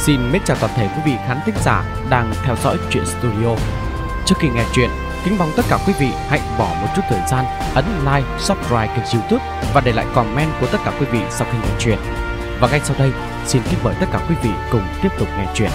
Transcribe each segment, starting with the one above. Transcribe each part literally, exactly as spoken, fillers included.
Xin mến chào toàn thể quý vị khán thính giả đang theo dõi Truyện Studio. Trước khi nghe chuyện, kính mong tất cả quý vị hãy bỏ một chút thời gian ấn like, subscribe kênh YouTube và để lại comment của tất cả quý vị sau khi nghe chuyện. Và ngay sau đây, xin kính mời tất cả quý vị cùng tiếp tục nghe chuyện.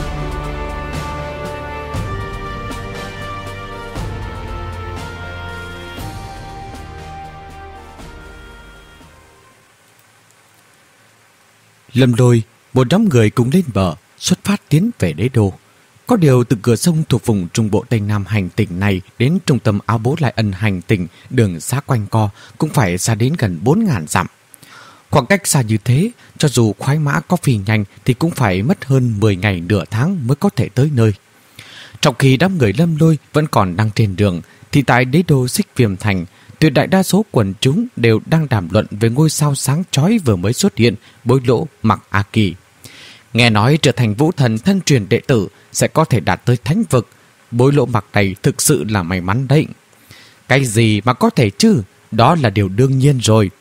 Lâm Lôi, một đám người cùng lên bờ, xuất phát tiến về đế đô. Có điều từ cửa sông thuộc vùng trung bộ Tây Nam hành tỉnh này đến trung tâm Áo Bố Lại Ân hành tỉnh, đường xá quanh co cũng phải xa đến gần bốn nghìn dặm. Khoảng cách xa như thế, cho dù khoái mã có phi nhanh thì cũng phải mất hơn mười ngày nửa tháng mới có thể tới nơi. Trong khi đám người Lâm Lôi vẫn còn đang trên đường, thì tại đế đô Xích Viêm Thành, tuyệt đại đa số quần chúng đều đang đàm luận về ngôi sao sáng chói vừa mới xuất hiện, Bối Lỗ Mặc A Kỳ. Nghe nói trở thành vũ thần thân truyền đệ tử sẽ có thể đạt tới thánh vực. Bối Lỗ Mặc này thực sự là may mắn đấy. Cái gì mà có thể chứ, đó là điều đương nhiên rồi.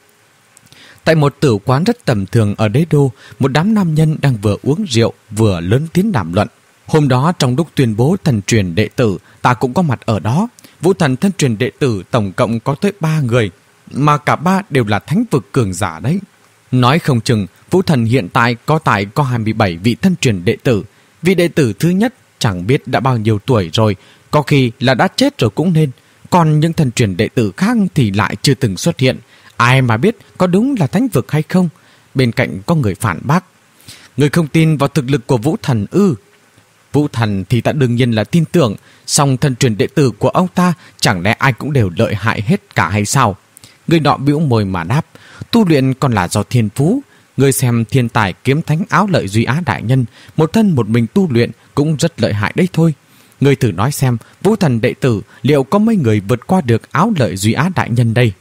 Tại một tử quán rất tầm thường ở đế đô, một đám nam nhân đang vừa uống rượu vừa lớn tiếng đàm luận. Hôm đó trong lúc tuyên bố thần truyền đệ tử, ta cũng có mặt ở đó. Vũ thần thân truyền đệ tử tổng cộng có tới ba người, mà cả ba đều là thánh vực cường giả đấy. Nói không chừng, vũ thần hiện tại có tại có hai mươi bảy vị thân truyền đệ tử. Vị đệ tử thứ nhất chẳng biết đã bao nhiêu tuổi rồi, có khi là đã chết rồi cũng nên. Còn những thân truyền đệ tử khác thì lại chưa từng xuất hiện. Ai mà biết có đúng là thánh vực hay không? Bên cạnh có người phản bác. Người không tin vào thực lực của vũ thần ư? Vũ thần thì ta đương nhiên là tin tưởng, song thân truyền đệ tử của ông ta chẳng lẽ ai cũng đều lợi hại hết cả hay sao? Người nọ bĩu môi mà đáp, tu luyện còn là do thiên phú. Người xem thiên tài kiếm thánh Áo Lợi Duy Á đại nhân, một thân một mình tu luyện cũng rất lợi hại đấy thôi. Người thử nói xem, vũ thần đệ tử liệu có mấy người vượt qua được Áo Lợi Duy Á đại nhân đây?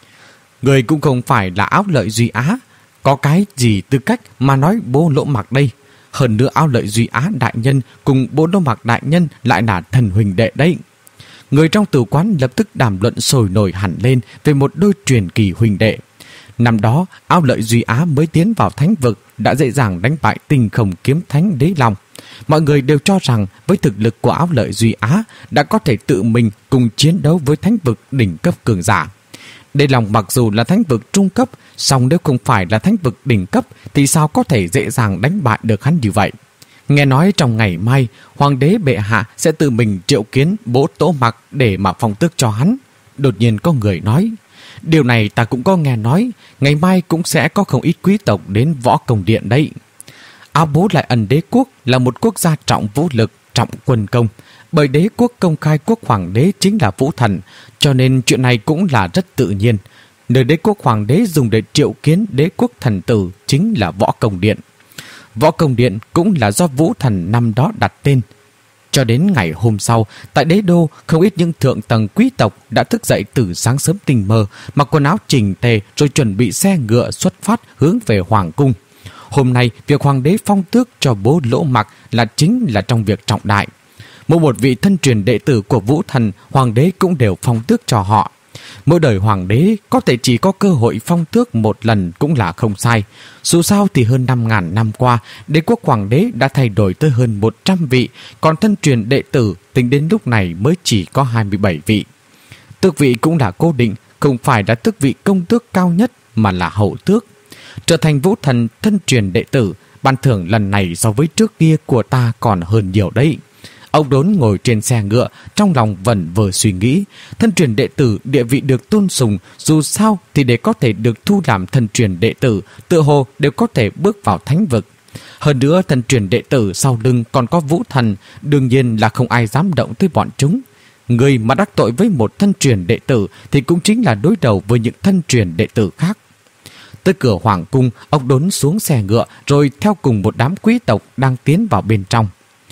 Người cũng không phải là Áo Lợi Duy Á, có cái gì tư cách mà nói Bố Lỗ Mặc đây? Hơn nữa Áo Lợi Duy Á đại nhân cùng Bố Lỗ Mặc đại nhân lại là thần huỳnh đệ đấy. Người trong tử quán lập tức đàm luận sôi nổi hẳn lên về một đôi truyền kỳ huỳnh đệ. Năm đó, Áo Lợi Duy Á mới tiến vào thánh vực đã dễ dàng đánh bại Tinh Không kiếm thánh Đế Long. Mọi người đều cho rằng với thực lực của Áo Lợi Duy Á đã có thể tự mình cùng chiến đấu với thánh vực đỉnh cấp cường giả. Đế Long mặc dù là thánh vực trung cấp, song nếu không phải là thánh vực đỉnh cấp thì sao có thể dễ dàng đánh bại được hắn như vậy? Nghe nói trong ngày mai, Hoàng đế bệ hạ sẽ tự mình triệu kiến Bố Lỗ Mặc để mà phong tước cho hắn. Đột nhiên có người nói, điều này ta cũng có nghe nói, ngày mai cũng sẽ có không ít quý tộc đến Võ Công Điện đấy. Áo Bố Lại Ân đế quốc là một quốc gia trọng vũ lực, trọng quân công. Bởi đế quốc công khai quốc hoàng đế chính là vũ thần, cho nên chuyện này cũng là rất tự nhiên. Nơi đế quốc hoàng đế dùng để triệu kiến đế quốc thần tử chính là Võ Công Điện. Võ Công Điện cũng là do vũ thần năm đó đặt tên. Cho đến ngày hôm sau, tại đế đô, không ít những thượng tầng quý tộc đã thức dậy từ sáng sớm tinh mơ, mặc quần áo chỉnh tề rồi chuẩn bị xe ngựa xuất phát hướng về hoàng cung. Hôm nay, việc hoàng đế phong tước cho Bố Lỗ Mặc là chính là trong việc trọng đại. Mỗi một vị thân truyền đệ tử của vũ thần, hoàng đế cũng đều phong tước cho họ. Mỗi đời hoàng đế có thể chỉ có cơ hội phong tước một lần cũng là không sai. Dù sao thì hơn năm nghìn năm qua, đế quốc hoàng đế đã thay đổi tới hơn một trăm vị, còn thân truyền đệ tử tính đến lúc này mới chỉ có hai mươi bảy vị. Tước vị cũng là cố định, không phải là tước vị công tước cao nhất mà là hậu tước. Trở thành vũ thần thân truyền đệ tử, ban thưởng lần này so với trước kia của ta còn hơn nhiều đấy. Ông Đốn ngồi trên xe ngựa, trong lòng vẩn vơ suy nghĩ. Thân truyền đệ tử địa vị được tôn sùng, dù sao thì để có thể được thu làm thân truyền đệ tử, tựa hồ đều có thể bước vào thánh vực. Hơn nữa thân truyền đệ tử sau lưng còn có vũ thần, đương nhiên là không ai dám động tới bọn chúng. Người mà đắc tội với một thân truyền đệ tử thì cũng chính là đối đầu với những thân truyền đệ tử khác. Tới cửa hoàng cung, ông Đốn xuống xe ngựa rồi theo cùng một đám quý tộc đang tiến vào bên trong.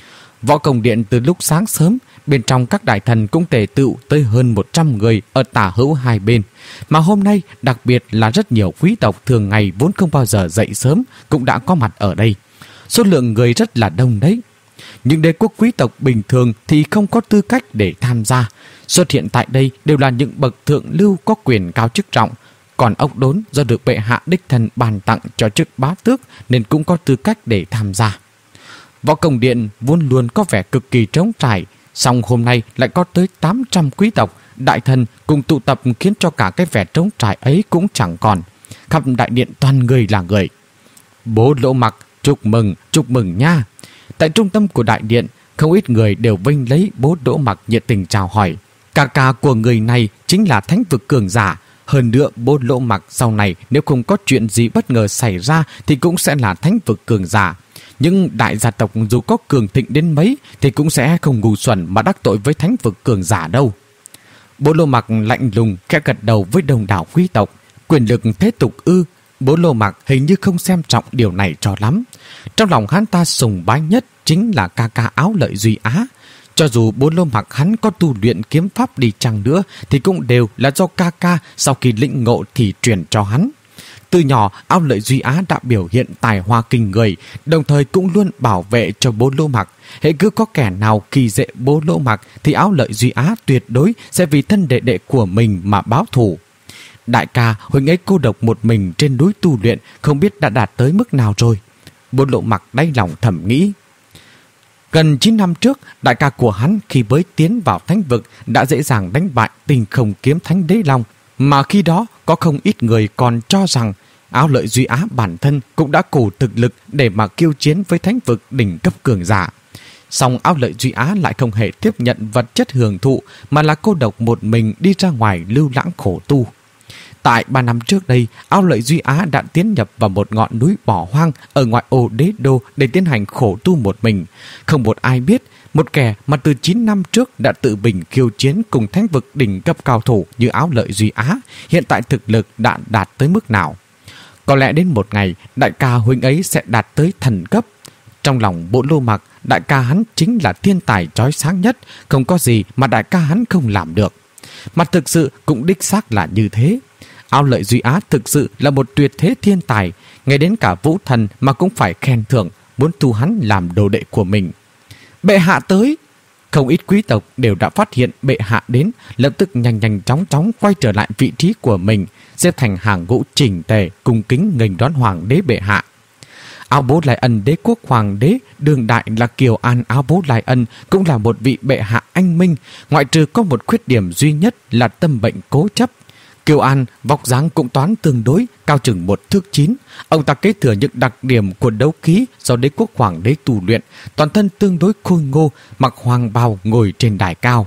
Võ Công Điện từ lúc sáng sớm, bên trong các đại thần cũng tề tựu tới hơn một trăm người ở tả hữu hai bên. Mà hôm nay, đặc biệt là rất nhiều quý tộc thường ngày vốn không bao giờ dậy sớm cũng đã có mặt ở đây. Số lượng người rất là đông đấy. Những đế quốc quý tộc bình thường thì không có tư cách để tham gia. Xuất hiện tại đây đều là những bậc thượng lưu có quyền cao chức trọng. Còn ông Đốn do được bệ hạ đích thân ban tặng cho chức bá tước nên cũng có tư cách để tham gia. Võ Công Điện vốn luôn có vẻ cực kỳ trống trải, song hôm nay lại có tới tám trăm quý tộc, đại thần cùng tụ tập khiến cho cả cái vẻ trống trải ấy cũng chẳng còn. Khắp đại điện toàn người là người. Bố Lỗ Mặc, chúc mừng, chúc mừng nha. Tại trung tâm của đại điện, không ít người đều vênh lấy bố Lỗ Mặc nhiệt tình chào hỏi. Ca ca của người này chính là thánh vực cường giả. Hơn nữa bố Lỗ Mặc sau này nếu không có chuyện gì bất ngờ xảy ra thì cũng sẽ là thánh vực cường giả. Nhưng đại gia tộc dù có cường thịnh đến mấy thì cũng sẽ không ngu xuẩn mà đắc tội với thánh vực cường giả đâu. Bố Lỗ Mặc lạnh lùng khẽ gật đầu với đông đảo quý tộc. Quyền lực thế tục ư? Bố Lỗ Mặc hình như không xem trọng điều này cho lắm. Trong lòng hắn ta sùng bái nhất chính là ca ca Áo Lợi Duy Á. Cho dù bố Lỗ Mặc hắn có tu luyện kiếm pháp đi chăng nữa thì cũng đều là do ca ca sau khi lĩnh ngộ thì truyền cho hắn. Từ nhỏ, Áo Lợi Duy Á đã biểu hiện tài hoa kinh người, đồng thời cũng luôn bảo vệ cho bố Lỗ Mặc. Hễ cứ có kẻ nào khi dễ bố Lỗ Mặc thì Áo Lợi Duy Á tuyệt đối sẽ vì thân đệ đệ của mình mà báo thù. Đại ca, huynh ấy cô độc một mình trên núi tu luyện, không biết đã đạt tới mức nào rồi. Bố Lỗ Mặc đáy lòng thầm nghĩ. Gần chín năm trước, đại ca của hắn khi mới tiến vào thánh vực đã dễ dàng đánh bại Tinh Không Kiếm Thánh Đế Long, mà khi đó có không ít người còn cho rằng Áo Lợi Duy Á bản thân cũng đã đủ thực lực để mà kiêu chiến với thánh vực đỉnh cấp cường giả. Song Áo Lợi Duy Á lại không hề tiếp nhận vật chất hưởng thụ mà là cô độc một mình đi ra ngoài lưu lãng khổ tu. Tại ba năm trước đây, Áo Lợi Duy Á đã tiến nhập vào một ngọn núi bỏ hoang ở ngoại ô đế đô để tiến hành khổ tu một mình. Không một ai biết, một kẻ mà từ chín năm trước đã tự mình khiêu chiến cùng thánh vực đỉnh cấp cao thủ như Áo Lợi Duy Á, hiện tại thực lực đã đạt tới mức nào. Có lẽ đến một ngày, đại ca huynh ấy sẽ đạt tới thần cấp. Trong lòng Bố Lỗ Mặc, đại ca hắn chính là thiên tài chói sáng nhất, không có gì mà đại ca hắn không làm được. Mà thực sự cũng đích xác là như thế. Áo Lợi Duy Á thực sự là một tuyệt thế thiên tài, ngay đến cả Vũ Thần mà cũng phải khen thưởng, muốn thu hắn làm đồ đệ của mình. Bệ hạ tới! Không ít quý tộc đều đã phát hiện bệ hạ đến, lập tức nhanh nhanh chóng chóng quay trở lại vị trí của mình, xếp thành hàng ngũ chỉnh tề, cung kính nghênh đón hoàng đế bệ hạ. Áo Bố Lai Ân đế quốc hoàng đế đương đại là Kiều An Áo Bố Lai Ân, cũng là một vị bệ hạ anh minh, ngoại trừ có một khuyết điểm duy nhất là tâm bệnh cố chấp. Kiều An vóc dáng cũng toán tương đối, cao chừng một thước chín. Ông ta kế thừa những đặc điểm của đấu khí do đế quốc hoàng đế tu luyện, toàn thân tương đối khôi ngô, mặc hoàng bào ngồi trên đài cao.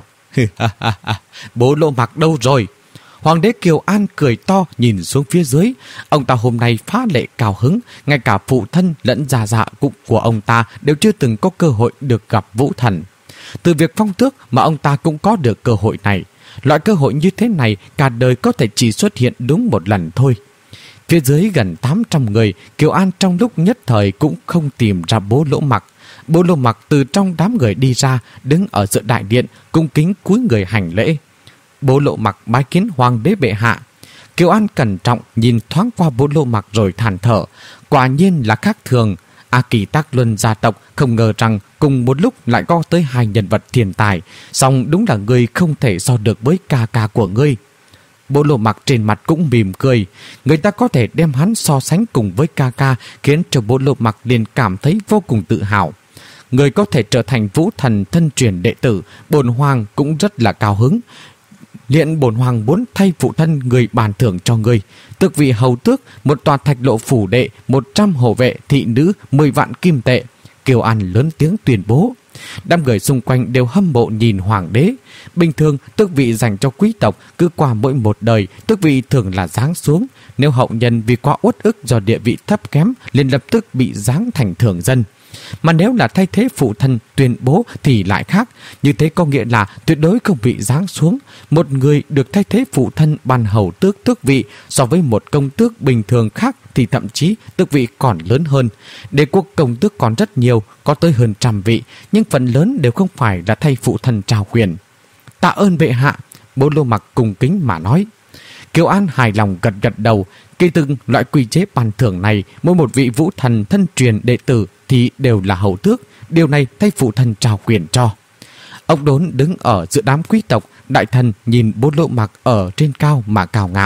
Bố Lỗ Mặc đâu rồi? Hoàng đế Kiều An cười to nhìn xuống phía dưới. Ông ta hôm nay phá lệ cao hứng, ngay cả phụ thân lẫn già dạ cũng của ông ta đều chưa từng có cơ hội được gặp Vũ Thần. Từ việc phong tước mà ông ta cũng có được cơ hội này. Loại cơ hội như thế này cả đời có thể chỉ xuất hiện đúng một lần thôi. Phía dưới gần tám trăm người, Kiều An trong lúc nhất thời cũng không tìm ra Bố Lỗ Mặc. Bố Lỗ Mặc từ trong đám người đi ra, đứng ở giữa đại điện, cung kính cúi người hành lễ. Bố Lỗ Mặc bái kiến hoàng đế bệ hạ. Kiều An cẩn trọng nhìn thoáng qua Bố Lỗ Mặc rồi than thở. Quả nhiên là khác thường. A Kỳ Tác Luân gia tộc không ngờ rằng cùng một lúc lại có tới hai nhân vật thiên tài, song đúng là ngươi không thể so được với ca ca của ngươi. Bố Lỗ Mặc trên mặt cũng mỉm cười. Người ta có thể đem hắn so sánh cùng với ca ca, khiến cho Bố Lỗ Mặc liền cảm thấy vô cùng tự hào. Người có thể trở thành Vũ Thần thân truyền đệ tử, bổn hoàng cũng rất là cao hứng. Hiện bổn hoàng muốn thay phụ thân người bàn thưởng cho ngươi, tước vị hầu tước, một tòa thạch lộ phủ đệ, một trăm hộ vệ, thị nữ, mười vạn kim tệ. Kiều An lớn tiếng tuyên bố. Đám người xung quanh đều hâm mộ nhìn hoàng đế. Bình thường tước vị dành cho quý tộc cứ qua mỗi một đời, tước vị thường là giáng xuống. Nếu hậu nhân vì quá uất ức do địa vị thấp kém liền lập tức bị giáng thành thường dân. Mà nếu là thay thế phụ thân tuyên bố thì lại khác. Như thế có nghĩa là tuyệt đối không bị giáng xuống. Một người được thay thế phụ thân ban hầu tước tước vị so với một công tước bình thường khác thì thậm chí tước vị còn lớn hơn. Đế quốc công tước còn rất nhiều, có tới hơn trăm vị, nhưng phần lớn đều không phải là thay phụ thân trao quyền. Tạ ơn bệ hạ, Bố Lỗ Mặc cung kính mà nói. Kiều An hài lòng gật gật đầu. Kỳ thực loại quy chế ban thưởng này, mỗi một vị Vũ Thần thân truyền đệ tử thì đều là hầu tước, điều này thay phụ thân trao quyền cho. Ông Đốn đứng ở giữa đám quý tộc, đại thần nhìn Bố Lỗ Mặc ở trên cao mà cao ngạo.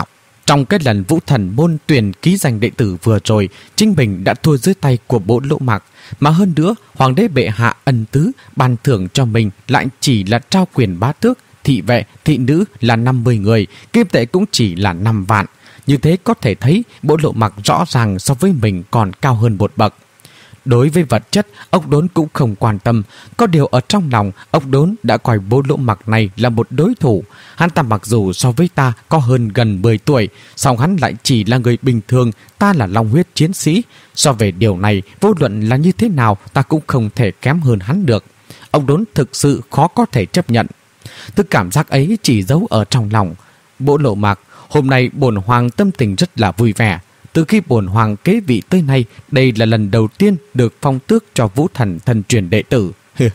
Trong cái lần Vũ Thần Môn tuyển ký danh đệ tử vừa rồi, chính mình đã thua dưới tay của Bố Lỗ Mặc. Mà hơn nữa, Hoàng đế bệ hạ ân tứ ban thưởng cho mình lại chỉ là trao quyền bá tước, thị vệ, thị nữ là năm mươi người, kim tệ cũng chỉ là năm vạn. Như thế có thể thấy Bố Lỗ Mặc rõ ràng so với mình còn cao hơn một bậc. Đối với vật chất, Ốc Đốn cũng không quan tâm. Có điều ở trong lòng, Ốc Đốn đã coi Bố Lỗ Mặc này là một đối thủ. Hắn ta mặc dù so với ta có hơn gần mười tuổi, song hắn lại chỉ là người bình thường, ta là long huyết chiến sĩ. So về điều này, vô luận là như thế nào, ta cũng không thể kém hơn hắn được. Ốc Đốn thực sự khó có thể chấp nhận. Thứ cảm giác ấy chỉ giấu ở trong lòng. Bố Lỗ Mặc, hôm nay bổn hoàng tâm tình rất là vui vẻ. Từ khi bổn hoàng kế vị tới nay, đây là lần đầu tiên được phong tước cho Vũ Thần thân truyền đệ tử.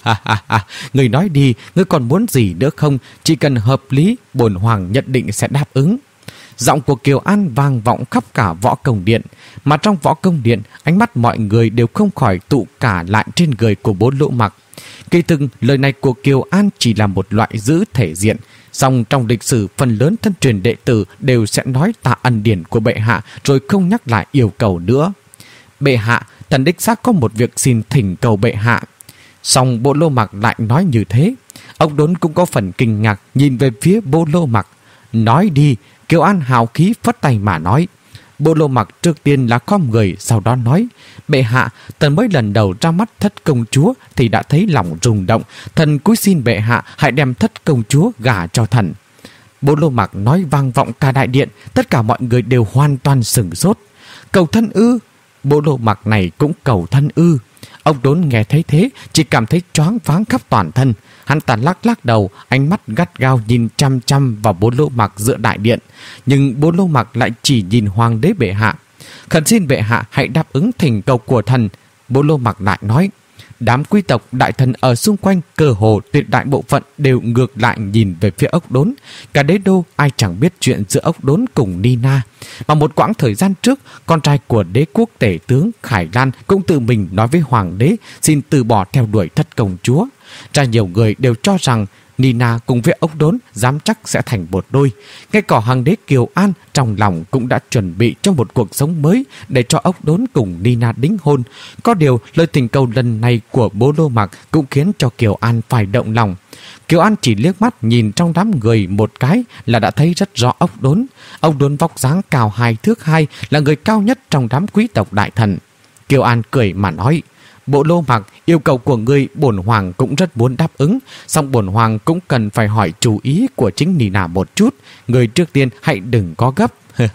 Người nói đi, ngươi còn muốn gì nữa không? Chỉ cần hợp lý, bổn hoàng nhất định sẽ đáp ứng. Giọng của Kiều An vang vọng khắp cả võ công điện. Mà trong võ công điện, ánh mắt mọi người đều không khỏi tụ cả lại trên người của Bố Lỗ Mặc. Kỳ thực, lời này của Kiều An chỉ là một loại giữ thể diện. Song trong lịch sử, phần lớn thân truyền đệ tử đều sẽ nói tạ ân điển của bệ hạ rồi không nhắc lại yêu cầu nữa. Bệ hạ, thần đích xác có một việc xin thỉnh cầu bệ hạ. Song Bố Lỗ Mặc lại nói như thế. Ông Đốn cũng có phần kinh ngạc nhìn về phía Bố Lỗ Mặc. Nói đi, Kiều An hào khí phất tay mà nói. Bố Lỗ Mặc trước tiên là khom người, sau đó nói: Bệ hạ, thần mới lần đầu ra mắt thất công chúa thì đã thấy lòng rung động. Thần cúi xin bệ hạ hãy đem thất công chúa gả cho thần. Bố Lỗ Mặc nói vang vọng cả đại điện, tất cả mọi người đều hoàn toàn sửng sốt. Cầu thân ư? Bố Lỗ Mặc này cũng cầu thân ư? Ông Đốn nghe thấy thế, chỉ cảm thấy choáng váng khắp toàn thân. Hắn ta lắc lắc đầu, ánh mắt gắt gao nhìn chăm chăm vào Bố Lỗ Mặc giữa đại điện. Nhưng Bố Lỗ Mặc lại chỉ nhìn Hoàng đế bệ hạ. Khẩn xin bệ hạ hãy đáp ứng thỉnh cầu của thần. Bố Lỗ Mặc lại nói: Đám quý tộc đại thần ở xung quanh cơ hồ tuyệt đại bộ phận đều ngược lại nhìn về phía Ốc Đốn. Cả đế đô ai chẳng biết chuyện giữa Ốc Đốn cùng Nina. Mà một quãng thời gian trước, con trai của đế quốc tể tướng Khải Lan cũng tự mình nói với hoàng đế xin từ bỏ theo đuổi thất công chúa. Ra nhiều người đều cho rằng Nina cùng với Ốc Đốn dám chắc sẽ thành một đôi. Ngay cả hoàng đế Kiều An trong lòng cũng đã chuẩn bị cho một cuộc sống mới để cho Ốc Đốn cùng Nina đính hôn. Có điều lời thỉnh cầu lần này của Bố Lỗ Mặc cũng khiến cho Kiều An phải động lòng. Kiều An chỉ liếc mắt nhìn trong đám người một cái là đã thấy rất rõ Ốc Đốn. Ốc Đốn vóc dáng cao hai thước hai, là người cao nhất trong đám quý tộc đại thần. Kiều An cười mà nói: Bố Lỗ Mặc, yêu cầu của ngươi bổn hoàng cũng rất muốn đáp ứng, song bổn hoàng cũng cần phải hỏi chú ý của chính Nina một chút. Người trước tiên hãy đừng có gấp.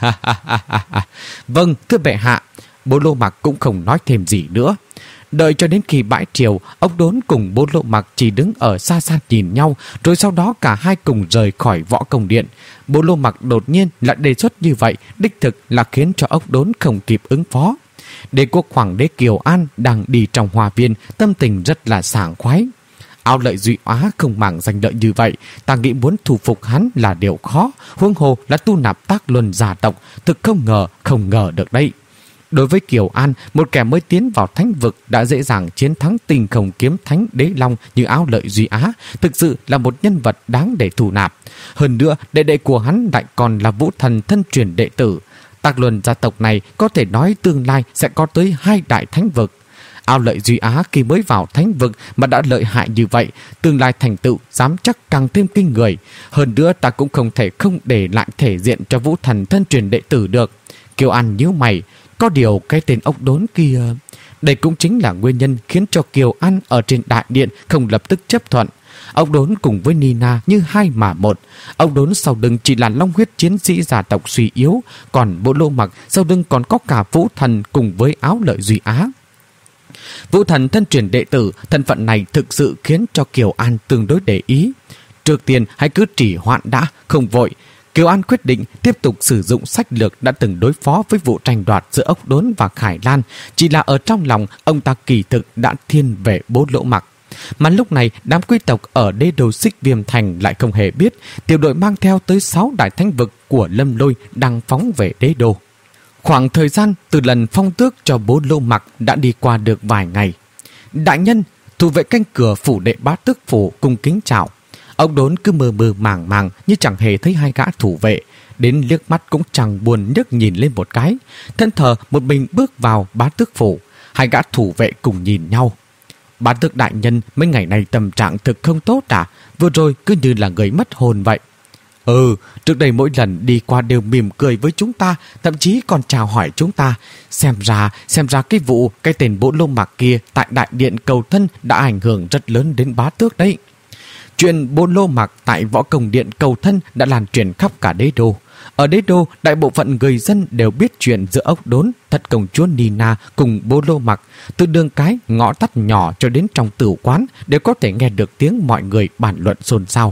Vâng, thưa bệ hạ. Bố Lỗ Mặc cũng không nói thêm gì nữa. Đợi cho đến khi bãi triều, Ốc Đốn cùng Bố Lỗ Mặc chỉ đứng ở xa xa nhìn nhau, rồi sau đó cả hai cùng rời khỏi võ công điện. Bố Lỗ Mặc đột nhiên lại đề xuất như vậy, đích thực là khiến cho Ốc Đốn không kịp ứng phó. Đế quốc hoàng đế Kiều An đang đi trong hoa viên, tâm tình rất là sảng khoái. Ao Lợi Duy Á không màng danh lợi như vậy, ta nghĩ muốn thu phục hắn là điều khó, huống hồ là tu nạp Tác Luân gia tộc, thực không ngờ, không ngờ được đấy. Đối với Kiều An, một kẻ mới tiến vào thánh vực đã dễ dàng chiến thắng Tinh Không Kiếm Thánh Đế Long như Ao Lợi Duy Á, thực sự là một nhân vật đáng để thu nạp. Hơn nữa, đệ đệ của hắn lại còn là Vũ Thần thân truyền đệ tử. Tác Luân gia tộc này có thể nói tương lai sẽ có tới hai đại thánh vực. Ao Lợi Duy Á khi mới vào thánh vực mà đã lợi hại như vậy, tương lai thành tựu dám chắc càng thêm kinh người. Hơn nữa ta cũng không thể không để lại thể diện cho Vũ Thần thân truyền đệ tử được. Kiều An nhíu mày, có điều cái tên Ốc Đốn kia... Đây cũng chính là nguyên nhân khiến cho Kiều An ở trên đại điện không lập tức chấp thuận. Ốc Đốn cùng với Nina như hai mà một. Ốc Đốn sau lưng chỉ là long huyết chiến sĩ gia tộc suy yếu, còn Bố Lỗ Mặc sau lưng còn có cả Vũ Thần cùng với Áo Lợi Duy Á. Vũ Thần thân truyền đệ tử, thân phận này thực sự khiến cho Kiều An tương đối để ý. Trước tiên hãy cứ trì hoãn đã, không vội. Kiều An quyết định tiếp tục sử dụng sách lược đã từng đối phó với vụ tranh đoạt giữa Ốc Đốn và Khải Lan, chỉ là ở trong lòng ông ta kỳ thực đã thiên về Bố Lỗ Mặc. Mà lúc này đám quý tộc ở đế đô Xích Viêm Thành lại không hề biết tiểu đội mang theo tới sáu đại thánh vực của Lâm Lôi đang phóng về đế đô. Khoảng thời gian từ lần phong tước cho Bố Lỗ Mặc đã đi qua được vài ngày. Đại nhân, thủ vệ canh cửa phủ đệ Bá Tước phủ cung kính chào. Ông Đốn cứ mơ mơ màng màng như chẳng hề thấy hai gã thủ vệ, đến liếc mắt cũng chẳng buồn nhấc nhìn lên một cái. Thân thờ một mình bước vào Bá Tước phủ. Hai gã thủ vệ cùng nhìn nhau. Bá Tước đại nhân mấy ngày này tâm trạng thực không tốt à? Vừa rồi cứ như là người mất hồn vậy. Ừ, trước đây mỗi lần đi qua đều mỉm cười với chúng ta, thậm chí còn chào hỏi chúng ta. Xem ra, xem ra cái vụ, cái tên Bỗ Lô Mặc kia tại đại điện cầu thân đã ảnh hưởng rất lớn đến Bá Tước đấy. Chuyện Bỗ Lô Mặc tại võ công điện cầu thân đã lan truyền khắp cả đế đô. Ở đế đô, đại bộ phận người dân đều biết chuyện giữa Ốc Đốn, Thất công chúa Nina cùng Bỗ Lô Mặc. Từ đường cái, ngõ tắt nhỏ cho đến trong tử quán đều có thể nghe được tiếng mọi người bàn luận xôn xao.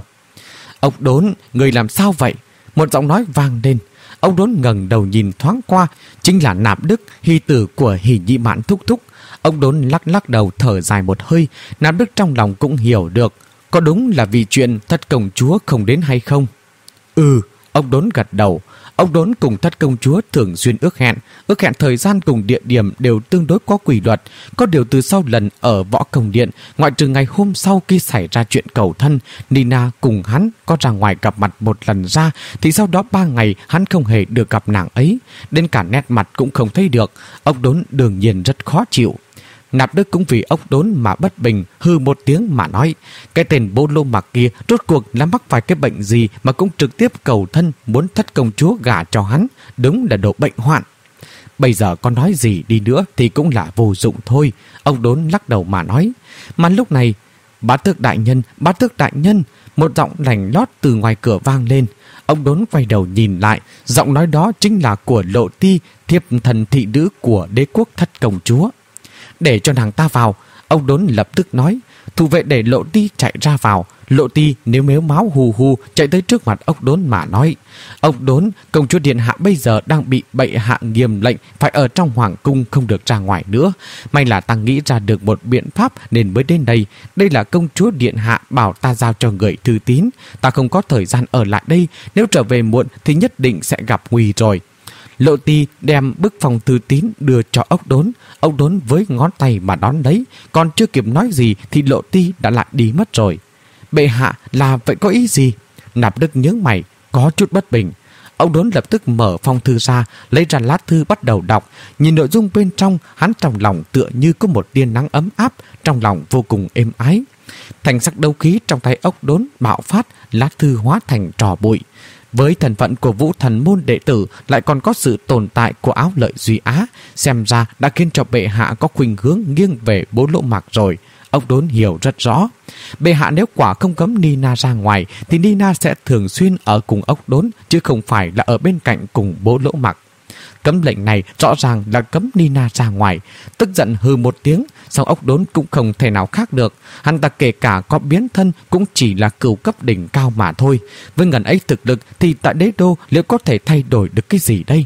Ốc Đốn, người làm sao vậy? Một giọng nói vang lên. Ốc Đốn ngẩng đầu nhìn thoáng qua, chính là Nạp Đức, hy tử của Hỉ Nhị Mạn thúc thúc. Ốc Đốn lắc lắc đầu thở dài một hơi. Nạp Đức trong lòng cũng hiểu được, có đúng là vì chuyện Thất công chúa không đến hay không? Ừ, Ốc Đốn gật đầu. Ốc Đốn cùng Thất công chúa thường xuyên ước hẹn, ước hẹn thời gian cùng địa điểm đều tương đối có quy luật. Có điều từ sau lần ở võ công điện, ngoại trừ ngày hôm sau khi xảy ra chuyện cầu thân, Nina cùng hắn có ra ngoài gặp mặt một lần ra, thì sau đó ba ngày hắn không hề được gặp nàng ấy, đến cả nét mặt cũng không thấy được. Ốc Đốn đương nhiên rất khó chịu. Nạp Đức cũng vì Ốc Đốn mà bất bình, hư một tiếng mà nói, cái tên Bỗ Lô Mặc kia rốt cuộc là mắc phải cái bệnh gì mà cũng trực tiếp cầu thân muốn Thất công chúa gả cho hắn, đúng là độ bệnh hoạn. Bây giờ có nói gì đi nữa thì cũng là vô dụng thôi, Ốc Đốn lắc đầu mà nói. Mà lúc này, Bá Tước đại nhân, Bá Tước đại nhân, một giọng lành lót từ ngoài cửa vang lên. Ông Đốn quay đầu nhìn lại, giọng nói đó chính là của Lộ Ti, thiếp thần thị nữ của đế quốc Thất công chúa. Để cho nàng ta vào, ông Đốn lập tức nói. Thủ vệ để Lộ Ti chạy ra vào. Lộ Ti nếu mếu máu hù hù chạy tới trước mặt ông Đốn mà nói, ông Đốn, công chúa điện hạ bây giờ đang bị bệ hạ nghiêm lệnh phải ở trong hoàng cung, không được ra ngoài nữa. May là ta nghĩ ra được một biện pháp nên mới đến đây. Đây là công chúa điện hạ bảo ta giao cho người thư tín. Ta không có thời gian ở lại đây, nếu trở về muộn thì nhất định sẽ gặp nguy rồi. Lộ Ti đem bức phong thư tín đưa cho Ốc Đốn. Ốc Đốn với ngón tay mà đón lấy, còn chưa kịp nói gì thì Lộ Ti đã lại đi mất rồi. Bệ hạ là vậy có ý gì? Nạp Đức nhướng mày, có chút bất bình. Ông Đốn lập tức mở phong thư ra, lấy ra lá thư bắt đầu đọc. Nhìn nội dung bên trong, hắn trong lòng tựa như có một tia nắng ấm áp, trong lòng vô cùng êm ái. Thành sắc đấu khí trong tay Ốc Đốn bạo phát, lá thư hóa thành trò bụi. Với thân phận của Vũ Thần môn đệ tử, lại còn có sự tồn tại của Áo Lợi Duy Á, xem ra đã khiến cho bệ hạ có khuynh hướng nghiêng về Bố Lỗ Mặc rồi. Ông Đốn hiểu rất rõ. Bệ hạ nếu quả không cấm Nina ra ngoài thì Nina sẽ thường xuyên ở cùng Ốc Đốn, chứ không phải là ở bên cạnh cùng Bố Lỗ Mặc. Cấm lệnh này rõ ràng là cấm Nina ra ngoài. Tức giận hư một tiếng, song Ốc Đốn cũng không thể nào khác được. Hắn ta kể cả có biến thân cũng chỉ là cửu cấp đỉnh cao mà thôi. Với ngần ấy thực lực thì tại đế đô liệu có thể thay đổi được cái gì đây?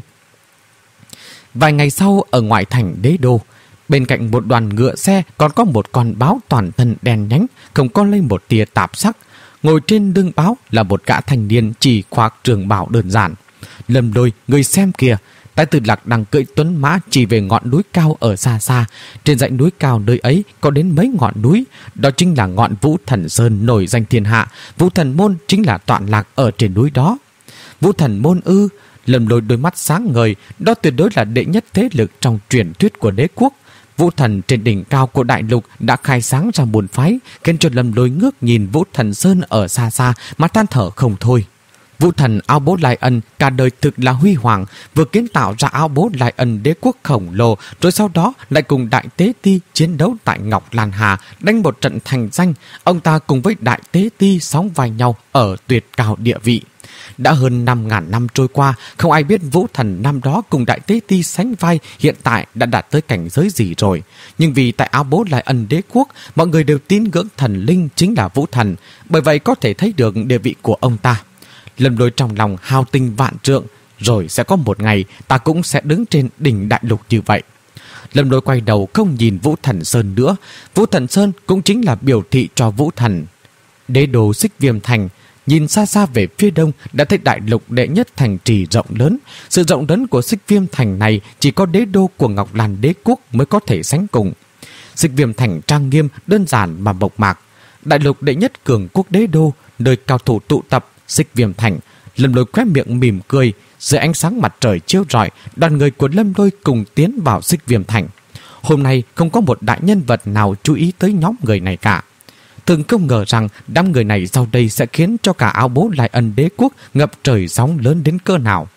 Vài ngày sau, ở ngoại thành đế đô, bên cạnh một đoàn ngựa xe còn có một con báo toàn thân đen nhánh, không có lấy một tia tạp sắc. Ngồi trên lưng báo là một gã thanh niên chỉ khoác trường bào đơn giản. Lâm Lôi, người xem kìa, Tài Tử Lạc đang cưỡi tuấn mã chỉ về ngọn núi cao ở xa xa. Trên dãy núi cao nơi ấy có đến mấy ngọn núi, đó chính là ngọn Vũ Thần Sơn nổi danh thiên hạ. Vũ Thần môn chính là tọa lạc ở trên núi đó. Vũ Thần môn ư? Lâm Lôi đôi mắt sáng ngời, đó tuyệt đối là đệ nhất thế lực trong truyền thuyết của đế quốc. Vũ Thần trên đỉnh cao của đại lục đã khai sáng ra môn phái, khiến cho Lâm Lôi ngước nhìn Vũ Thần Sơn ở xa xa mà than thở không thôi. Vũ Thần Áo Bố Lai Ân cả đời thực là huy hoàng, vừa kiến tạo ra Áo Bố Lai Ân đế quốc khổng lồ, rồi sau đó lại cùng Đại Tế Ti chiến đấu tại Ngọc Lan Hà, đánh một trận thành danh. Ông ta cùng với Đại Tế Ti sóng vai nhau ở tuyệt cao địa vị. Đã hơn năm ngàn năm trôi qua, không ai biết Vũ Thần năm đó cùng Đại Tế Ti sánh vai hiện tại đã đạt tới cảnh giới gì rồi. Nhưng vì tại Áo Bố Lai Ân đế quốc, mọi người đều tín ngưỡng thần linh chính là Vũ Thần, bởi vậy có thể thấy được địa vị của ông ta. Lâm Lôi trong lòng hào tình vạn trượng, rồi sẽ có một ngày ta cũng sẽ đứng trên đỉnh đại lục như vậy. Lâm Lôi quay đầu không nhìn Vũ Thần Sơn nữa. Vũ Thần Sơn cũng chính là biểu thị cho Vũ Thần. Đế đô Xích Viêm Thành, nhìn xa xa về phía đông đã thấy đại lục đệ nhất thành trì rộng lớn. Sự rộng lớn của Xích Viêm Thành này chỉ có đế đô của Ngọc Lan đế quốc mới có thể sánh cùng. Xích Viêm Thành trang nghiêm, đơn giản mà mộc mạc. Đại lục đệ nhất cường quốc đế đô, nơi cao thủ tụ tập, Xích Viêm Thành. Lâm Lôi khóe miệng mỉm cười. Dưới ánh sáng mặt trời chiếu rọi, đoàn người của Lâm Lôi cùng tiến vào Xích Viêm Thành. Hôm nay không có một đại nhân vật nào chú ý tới nhóm người này cả. Từng không ngờ rằng đám người này sau đây sẽ khiến cho cả Áo Bố Lai Ân đế quốc ngập trời sóng lớn đến cỡ nào.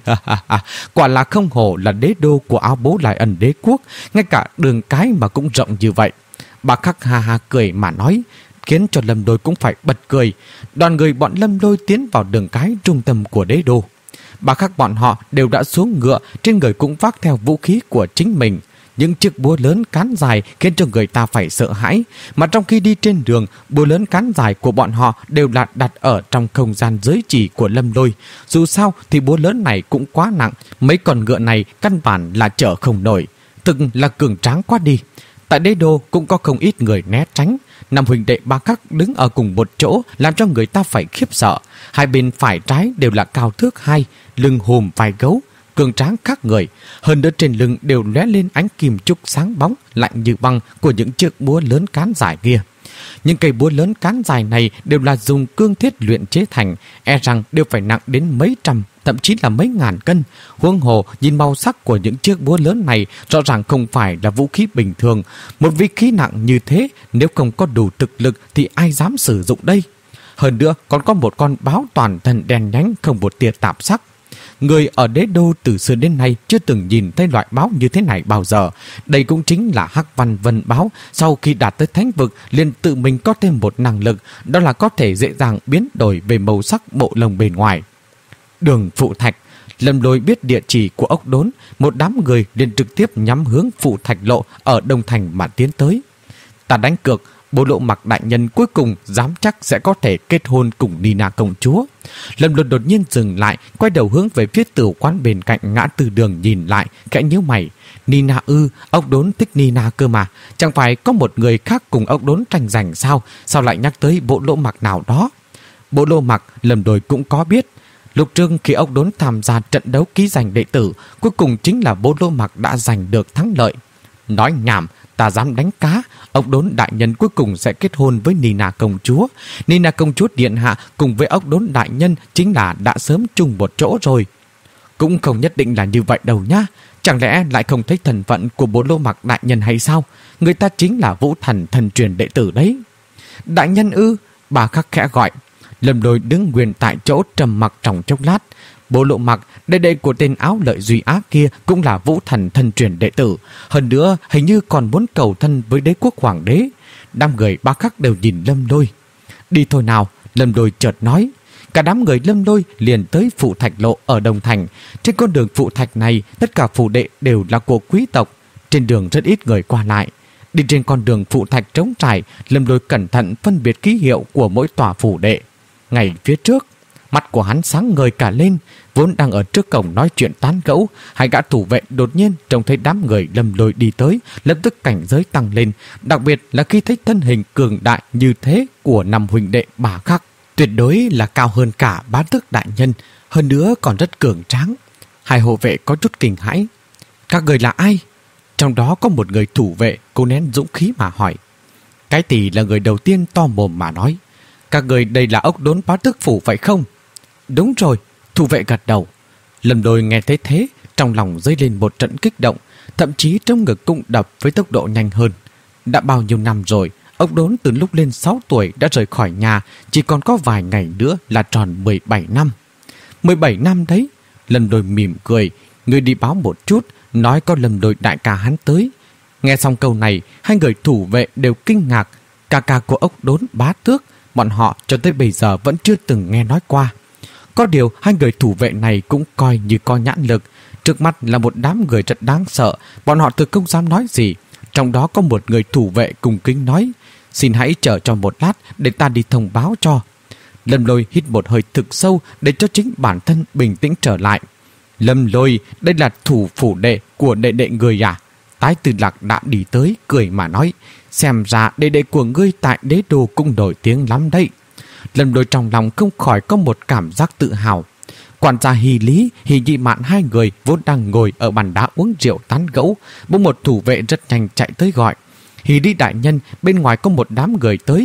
Quả là không hổ là đế đô của Áo Bố Lai Ân đế quốc, ngay cả đường cái mà cũng rộng như vậy. Bà Khắc ha ha cười mà nói, khiến cho Lâm Lôi cũng phải bật cười. Đoàn người bọn Lâm Lôi tiến vào đường cái trung tâm của đế đô. Bà Khắc bọn họ đều đã xuống ngựa, trên người cũng vác theo vũ khí của chính mình. Những chiếc búa lớn cán dài khiến cho người ta phải sợ hãi. Mà trong khi đi trên đường, búa lớn cán dài của bọn họ đều là đặt ở trong không gian giới chỉ của Lâm Lôi. Dù sao thì búa lớn này cũng quá nặng, mấy con ngựa này căn bản là chở không nổi. Thực là cường tráng quá đi. Tại đế đô cũng có không ít người né tránh. Năm huynh đệ Ba Khắc đứng ở cùng một chỗ làm cho người ta phải khiếp sợ. Hai bên phải trái đều là cao thước hai, lưng hùm vai gấu, cường tráng khác người. Hơn nữa trên lưng đều lóe lên ánh kim trúc sáng bóng lạnh như băng của những chiếc búa lớn cán dài kia. Những cây búa lớn cán dài này đều là dùng cương thiết luyện chế thành, e rằng đều phải nặng đến mấy trăm, thậm chí là mấy ngàn cân. Huống hồ nhìn màu sắc của những chiếc búa lớn này rõ ràng không phải là vũ khí bình thường. Một vũ khí nặng như thế nếu không có đủ thực lực thì ai dám sử dụng đây? Hơn nữa còn có một con báo toàn thân đen nhánh không một tia tạp sắc. Người ở đế đô từ xưa đến nay chưa từng nhìn thấy loại báo như thế này bao giờ. Đây cũng chính là Hắc Văn Vân báo. Sau khi đạt tới thánh vực liền tự mình có thêm một năng lực, đó là có thể dễ dàng biến đổi về màu sắc bộ lông bên ngoài. Đường Phụ Thạch. Lâm Lôi biết địa chỉ của ốc đốn, một đám người liền trực tiếp nhắm hướng Phụ Thạch lộ ở Đông Thành mà tiến tới. Ta đánh cược Bố Lộ Mặc đại nhân cuối cùng dám chắc sẽ có thể kết hôn cùng Nina công chúa. Lâm Lôi đột nhiên dừng lại, quay đầu hướng về phía tử quán bên cạnh ngã tư đường nhìn lại, khẽ nhíu mày. Nina ư? Ốc đốn thích Nina cơ mà. Chẳng phải có một người khác cùng ốc đốn tranh giành sao? Sao lại nhắc tới Bố Lộ Mặc nào đó? Bố Lộ Mặc Lâm Lôi cũng có biết. Lúc trước khi ốc đốn tham gia trận đấu ký giành đệ tử, cuối cùng chính là Bố Lộ Mặc đã giành được thắng lợi. Nói nhảm, ta dám đánh cá. Ốc đốn đại nhân cuối cùng sẽ kết hôn với Nina công chúa. Nina công chúa điện hạ cùng với ốc đốn đại nhân chính là đã sớm chung một chỗ rồi. Cũng không nhất định là như vậy đâu nhá. Chẳng lẽ lại không thấy thần phận của Bố Lộ Mặc đại nhân hay sao? Người ta chính là Vũ Thần thần truyền đệ tử đấy. Đại nhân ư? Bà Khắc khẽ gọi. Lâm Lôi đứng nguyên tại chỗ trầm mặc trong chốc lát. Bố Lộ Mặc, đệ đệ của tên áo lợi duy ác kia cũng là Vũ Thần thân truyền đệ tử. Hơn nữa hình như còn muốn cầu thân với đế quốc hoàng đế. Đám người Ba Khắc đều nhìn Lâm Lôi. Đi thôi nào, Lâm Lôi chợt nói. Cả đám người Lâm Lôi liền tới Phụ Thạch lộ ở Đông Thành. Trên con đường Phụ Thạch này, tất cả phủ đệ đều là của quý tộc. Trên đường rất ít người qua lại. Đi trên con đường Phụ Thạch trống trải, Lâm Lôi cẩn thận phân biệt ký hiệu của mỗi tòa phủ đệ. Ngay phía trước, mắt của hắn sáng ngời cả lên. Vốn đang ở trước cổng nói chuyện tán gẫu, hai gã thủ vệ đột nhiên trông thấy đám người Lâm Lôi đi tới, lập tức cảnh giới tăng lên. Đặc biệt là khi thấy thân hình cường đại như thế của năm huynh đệ Ba Khắc, tuyệt đối là cao hơn cả Bá Tước đại nhân, hơn nữa còn rất cường tráng. Hai hộ vệ có chút kinh hãi. Các người là ai? Trong đó có một người thủ vệ cố nén dũng khí mà hỏi. Cái Tỷ là người đầu tiên to mồm mà nói. Các người đây là ốc đốn Bá Tước phủ phải không? Đúng rồi, thủ vệ gật đầu. Lâm Lôi nghe thấy thế, trong lòng dấy lên một trận kích động, thậm chí trong ngực cũng đập với tốc độ nhanh hơn. Đã bao nhiêu năm rồi, ốc đốn từ lúc lên sáu tuổi đã rời khỏi nhà, chỉ còn có vài ngày nữa là tròn mười bảy năm. mười bảy năm đấy. Lâm Lôi mỉm cười, người đi báo một chút, nói có Lâm Lôi đại ca hắn tới. Nghe xong câu này, hai người thủ vệ đều kinh ngạc. Ca ca của ốc đốn Bá Tước, bọn họ cho tới bây giờ vẫn chưa từng nghe nói qua. Có điều hai người thủ vệ này cũng coi như có nhãn lực. Trước mắt là một đám người rất đáng sợ, bọn họ thực không dám nói gì. Trong đó có một người thủ vệ cùng kính nói: Xin hãy chờ cho một lát để ta đi thông báo cho. Lâm Lôi hít một hơi thực sâu để cho chính bản thân bình tĩnh trở lại. Lâm Lôi, đây là thủ phủ đệ của đệ đệ người à? Tái Tư Lạc đã đi tới, cười mà nói: Xem ra đệ đệ của ngươi tại đế đô cũng nổi tiếng lắm đấy. Lâm Lôi trong lòng không khỏi có một cảm giác tự hào. Quản gia Hy Lý, Hy Nhị Mạn hai người vốn đang ngồi ở bàn đá uống rượu tán gẫu, bỗng một thủ vệ rất nhanh chạy tới gọi: Hy Lý đại nhân, bên ngoài có một đám người tới.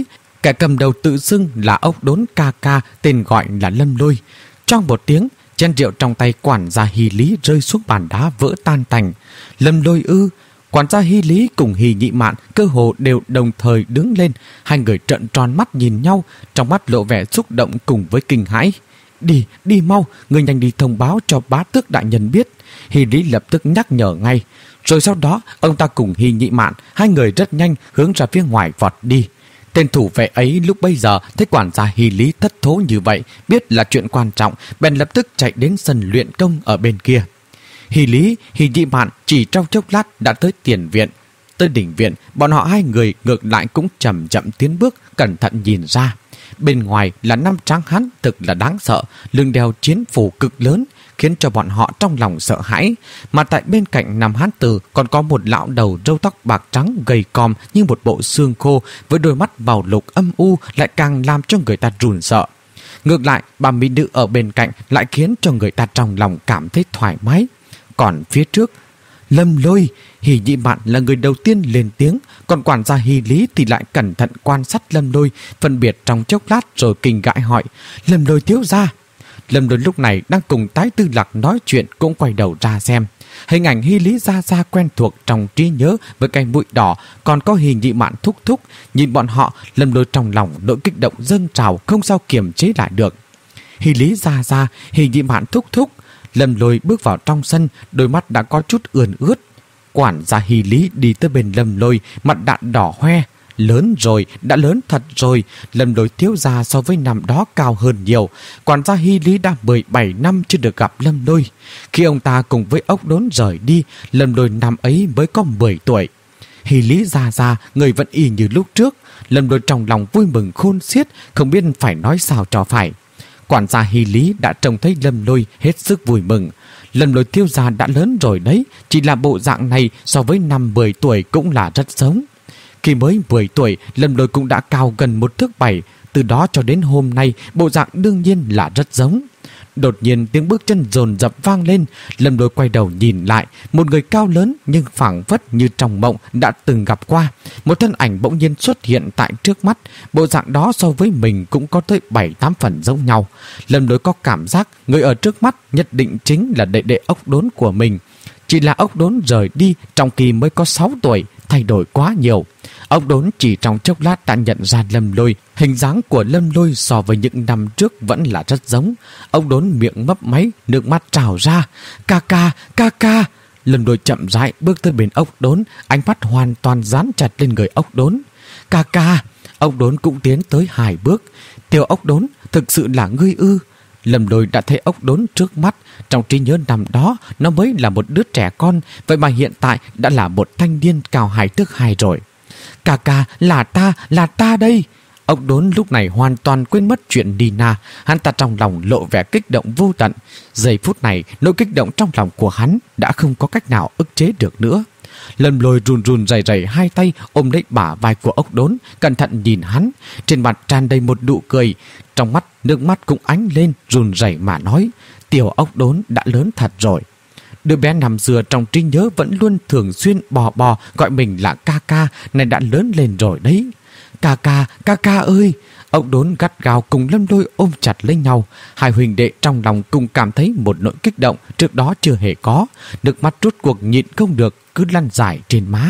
Kẻ cầm đầu tự xưng là ốc đốn ca ca, tên gọi là Lâm Lôi. Trong một tiếng, chén rượu trong tay quản gia Hy Lý rơi xuống bàn đá vỡ tan tành. Lâm Lôi ư? Quản gia Hy Lý cùng Hy Nhị Mạn cơ hồ đều đồng thời đứng lên. Hai người trợn tròn mắt nhìn nhau, trong mắt lộ vẻ xúc động cùng với kinh hãi. Đi, đi mau, người nhanh đi thông báo cho bá tước đại nhân biết. Hy Lý lập tức nhắc nhở ngay. Rồi sau đó, ông ta cùng Hy Nhị Mạn, hai người rất nhanh hướng ra phía ngoài vọt đi. Tên thủ vệ ấy lúc bây giờ thấy quản gia Hy Lý thất thố như vậy, biết là chuyện quan trọng, bèn lập tức chạy đến sân luyện công ở bên kia. Hy Lý, Hy Nhị Mạn chỉ trong chốc lát đã tới tiền viện. Tới đỉnh viện, bọn họ hai người ngược lại cũng chậm chậm tiến bước, cẩn thận nhìn ra. Bên ngoài là năm tráng hán thực là đáng sợ, lưng đeo chiến phủ cực lớn, khiến cho bọn họ trong lòng sợ hãi. Mà tại bên cạnh năm hán tử còn có một lão đầu râu tóc bạc trắng gầy còm như một bộ xương khô, với đôi mắt màu lục âm u lại càng làm cho người ta run sợ. Ngược lại, bà mỹ nữ ở bên cạnh lại khiến cho người ta trong lòng cảm thấy thoải mái. Còn phía trước, Lâm Lôi, Hy Nhị Mạn là người đầu tiên lên tiếng, còn quản gia Hy Lý thì lại cẩn thận quan sát Lâm Lôi, phân biệt trong chốc lát rồi kinh gãi hỏi: Lâm Lôi thiếu gia. Lâm Lôi lúc này đang cùng Tái Tư Lạc nói chuyện cũng quay đầu ra xem. Hình ảnh Hy Lý ra ra quen thuộc trong trí nhớ với cái mũi đỏ, còn có Hy Nhị Mạn thúc thúc. Nhìn bọn họ, Lâm Lôi trong lòng nỗi kích động dâng trào không sao kiềm chế lại được. Hy Lý ra ra, Hy Nhị Mạn thúc thúc. Lâm Lôi bước vào trong sân, đôi mắt đã có chút ươn ướt. Quản gia Hy Lý đi tới bên Lâm Lôi, mặt đạn đỏ hoe. Lớn rồi, đã lớn thật rồi. Lâm Lôi thiếu gia so với năm đó cao hơn nhiều. Quản gia Hy Lý đã mười bảy năm chưa được gặp Lâm Lôi. Khi ông ta cùng với ốc đốn rời đi, Lâm Lôi năm ấy mới có mười tuổi. Hy Lý ra ra, người vẫn y như lúc trước. Lâm Lôi trong lòng vui mừng khôn xiết, không biết phải nói sao cho phải. Quản gia Hy Lý đã trông thấy Lâm Lôi hết sức vui mừng. Lâm Lôi thiếu gia đã lớn rồi đấy, chỉ là bộ dạng này so với năm mười tuổi cũng là rất giống. Khi mới mười tuổi, Lâm Lôi cũng đã cao gần một thước bảy, từ đó cho đến hôm nay, bộ dạng đương nhiên là rất giống. Đột nhiên tiếng bước chân dồn dập vang lên, Lâm Lôi quay đầu nhìn lại, một người cao lớn nhưng phảng phất như trong mộng đã từng gặp qua. Một thân ảnh bỗng nhiên xuất hiện tại trước mắt, bộ dạng đó so với mình cũng có tới bảy tám phần giống nhau. Lâm Lôi có cảm giác người ở trước mắt nhất định chính là đệ đệ ốc đốn của mình. Chỉ là ốc đốn rời đi trong khi mới có sáu tuổi, thay đổi quá nhiều. Ốc đốn chỉ trong chốc lát đã nhận ra Lâm Lôi. Hình dáng của Lâm Lôi so với những năm trước vẫn là rất giống. Ốc đốn miệng mấp máy, nước mắt trào ra. Ca ca, ca ca. Lâm Lôi chậm rãi bước tới bên ốc đốn, ánh mắt hoàn toàn dán chặt lên người ốc đốn. Ca ca. Ốc đốn cũng tiến tới hai bước. Tiểu ốc đốn, thực sự là ngươi ư? Lâm Lôi đã thấy ốc đốn trước mắt. Trong trí nhớ năm đó, nó mới là một đứa trẻ con, vậy mà hiện tại đã là một thanh niên cao hai thước hai rồi. Ca ca, là ta, là ta đây. Ốc đốn lúc này hoàn toàn quên mất chuyện Nina. Hắn ta trong lòng lộ vẻ kích động vô tận. Giây phút này, nỗi kích động trong lòng của hắn đã không có cách nào ức chế được nữa. Lâm Lôi run run rẩy rẩy hai tay ôm lấy bả vai của ốc đốn, cẩn thận nhìn hắn. Trên mặt tràn đầy một nụ cười, trong mắt nước mắt cũng ánh lên, run rẩy mà nói: Tiểu ốc đốn đã lớn thật rồi. Đứa bé nằm dừa trong trí nhớ vẫn luôn thường xuyên bò bò gọi mình là ca ca, này đã lớn lên rồi đấy. Ca ca, ca ca ơi. Ốc đốn gắt gao cùng Lâm Lôi ôm chặt lấy nhau. Hai huynh đệ trong lòng cùng cảm thấy một nỗi kích động trước đó chưa hề có. Nước mắt rốt cuộc nhịn không được, cứ lăn dài trên má.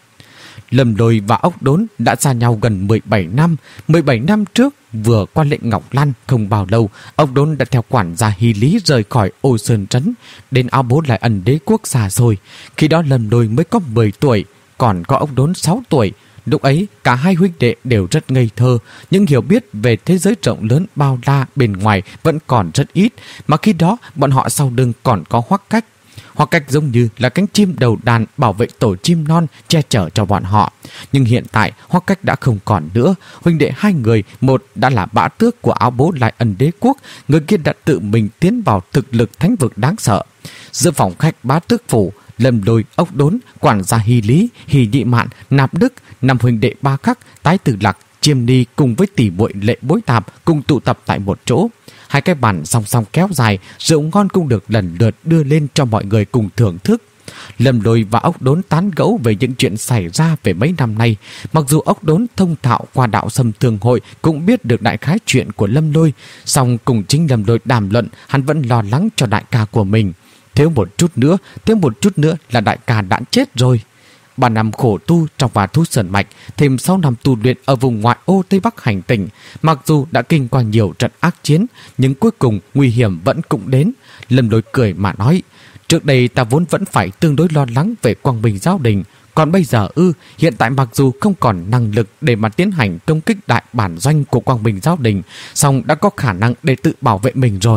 Lâm Lôi và ốc đốn đã xa nhau gần mười bảy năm. mười bảy năm trước, vừa qua lệnh Ngọc Lan không bao lâu, ốc đốn đã theo quản gia Hy Lý rời khỏi Ô Sơn Trấn, đến Áo Bố Lại Ẩn đế quốc xa xôi. Khi đó Lâm Lôi mới có mười tuổi, còn có ốc đốn sáu tuổi. Lúc ấy, cả hai huynh đệ đều rất ngây thơ, nhưng hiểu biết về thế giới rộng lớn bao la bên ngoài vẫn còn rất ít, mà khi đó bọn họ sau lưng còn có Hoắc Cách. Hoắc Cách giống như là cánh chim đầu đàn bảo vệ tổ chim non, che chở cho bọn họ. Nhưng hiện tại Hoắc Cách đã không còn nữa. Huynh đệ hai người, một đã là bá tước của Áo Bố Lại Ẩn đế quốc, người kia đã tự mình tiến vào thực lực thánh vực đáng sợ. Giữa phòng khách bá tước phủ, Lâm Lôi, ốc đốn, quản gia Hy Lý, Hy Nhị Mạn, Nạp Đức, năm huynh đệ ba khắc, Tái Tử Lạc, Chiêm Ni cùng với tỷ muội Lệ Bối Tạp cùng tụ tập tại một chỗ. Hai cái bàn song song kéo dài, rượu ngon cũng được lần lượt đưa lên cho mọi người cùng thưởng thức. Lâm Lôi và Ốc Đốn tán gẫu về những chuyện xảy ra về mấy năm nay. Mặc dù Ốc Đốn thông thạo qua đạo Sâm Thường Hội cũng biết được đại khái chuyện của Lâm Lôi, song cùng chính Lâm Lôi đàm luận, hắn vẫn lo lắng cho đại ca của mình. Thiếu một chút nữa, thiếu một chút nữa là đại ca đã chết rồi. Ba năm khổ tu trong Vả Thú Sơn Mạch, thêm sáu năm tu luyện ở vùng ngoại ô Tây Bắc hành tinh. Mặc dù đã kinh qua nhiều trận ác chiến, nhưng cuối cùng nguy hiểm vẫn cũng đến. Lâm Lôi cười mà nói, trước đây ta vốn vẫn phải tương đối lo lắng về Quang Minh Giáo Đình. Còn bây giờ ư, hiện tại mặc dù không còn năng lực để mà tiến hành công kích đại bản doanh của Quang Minh Giáo Đình, song đã có khả năng để tự bảo vệ mình rồi.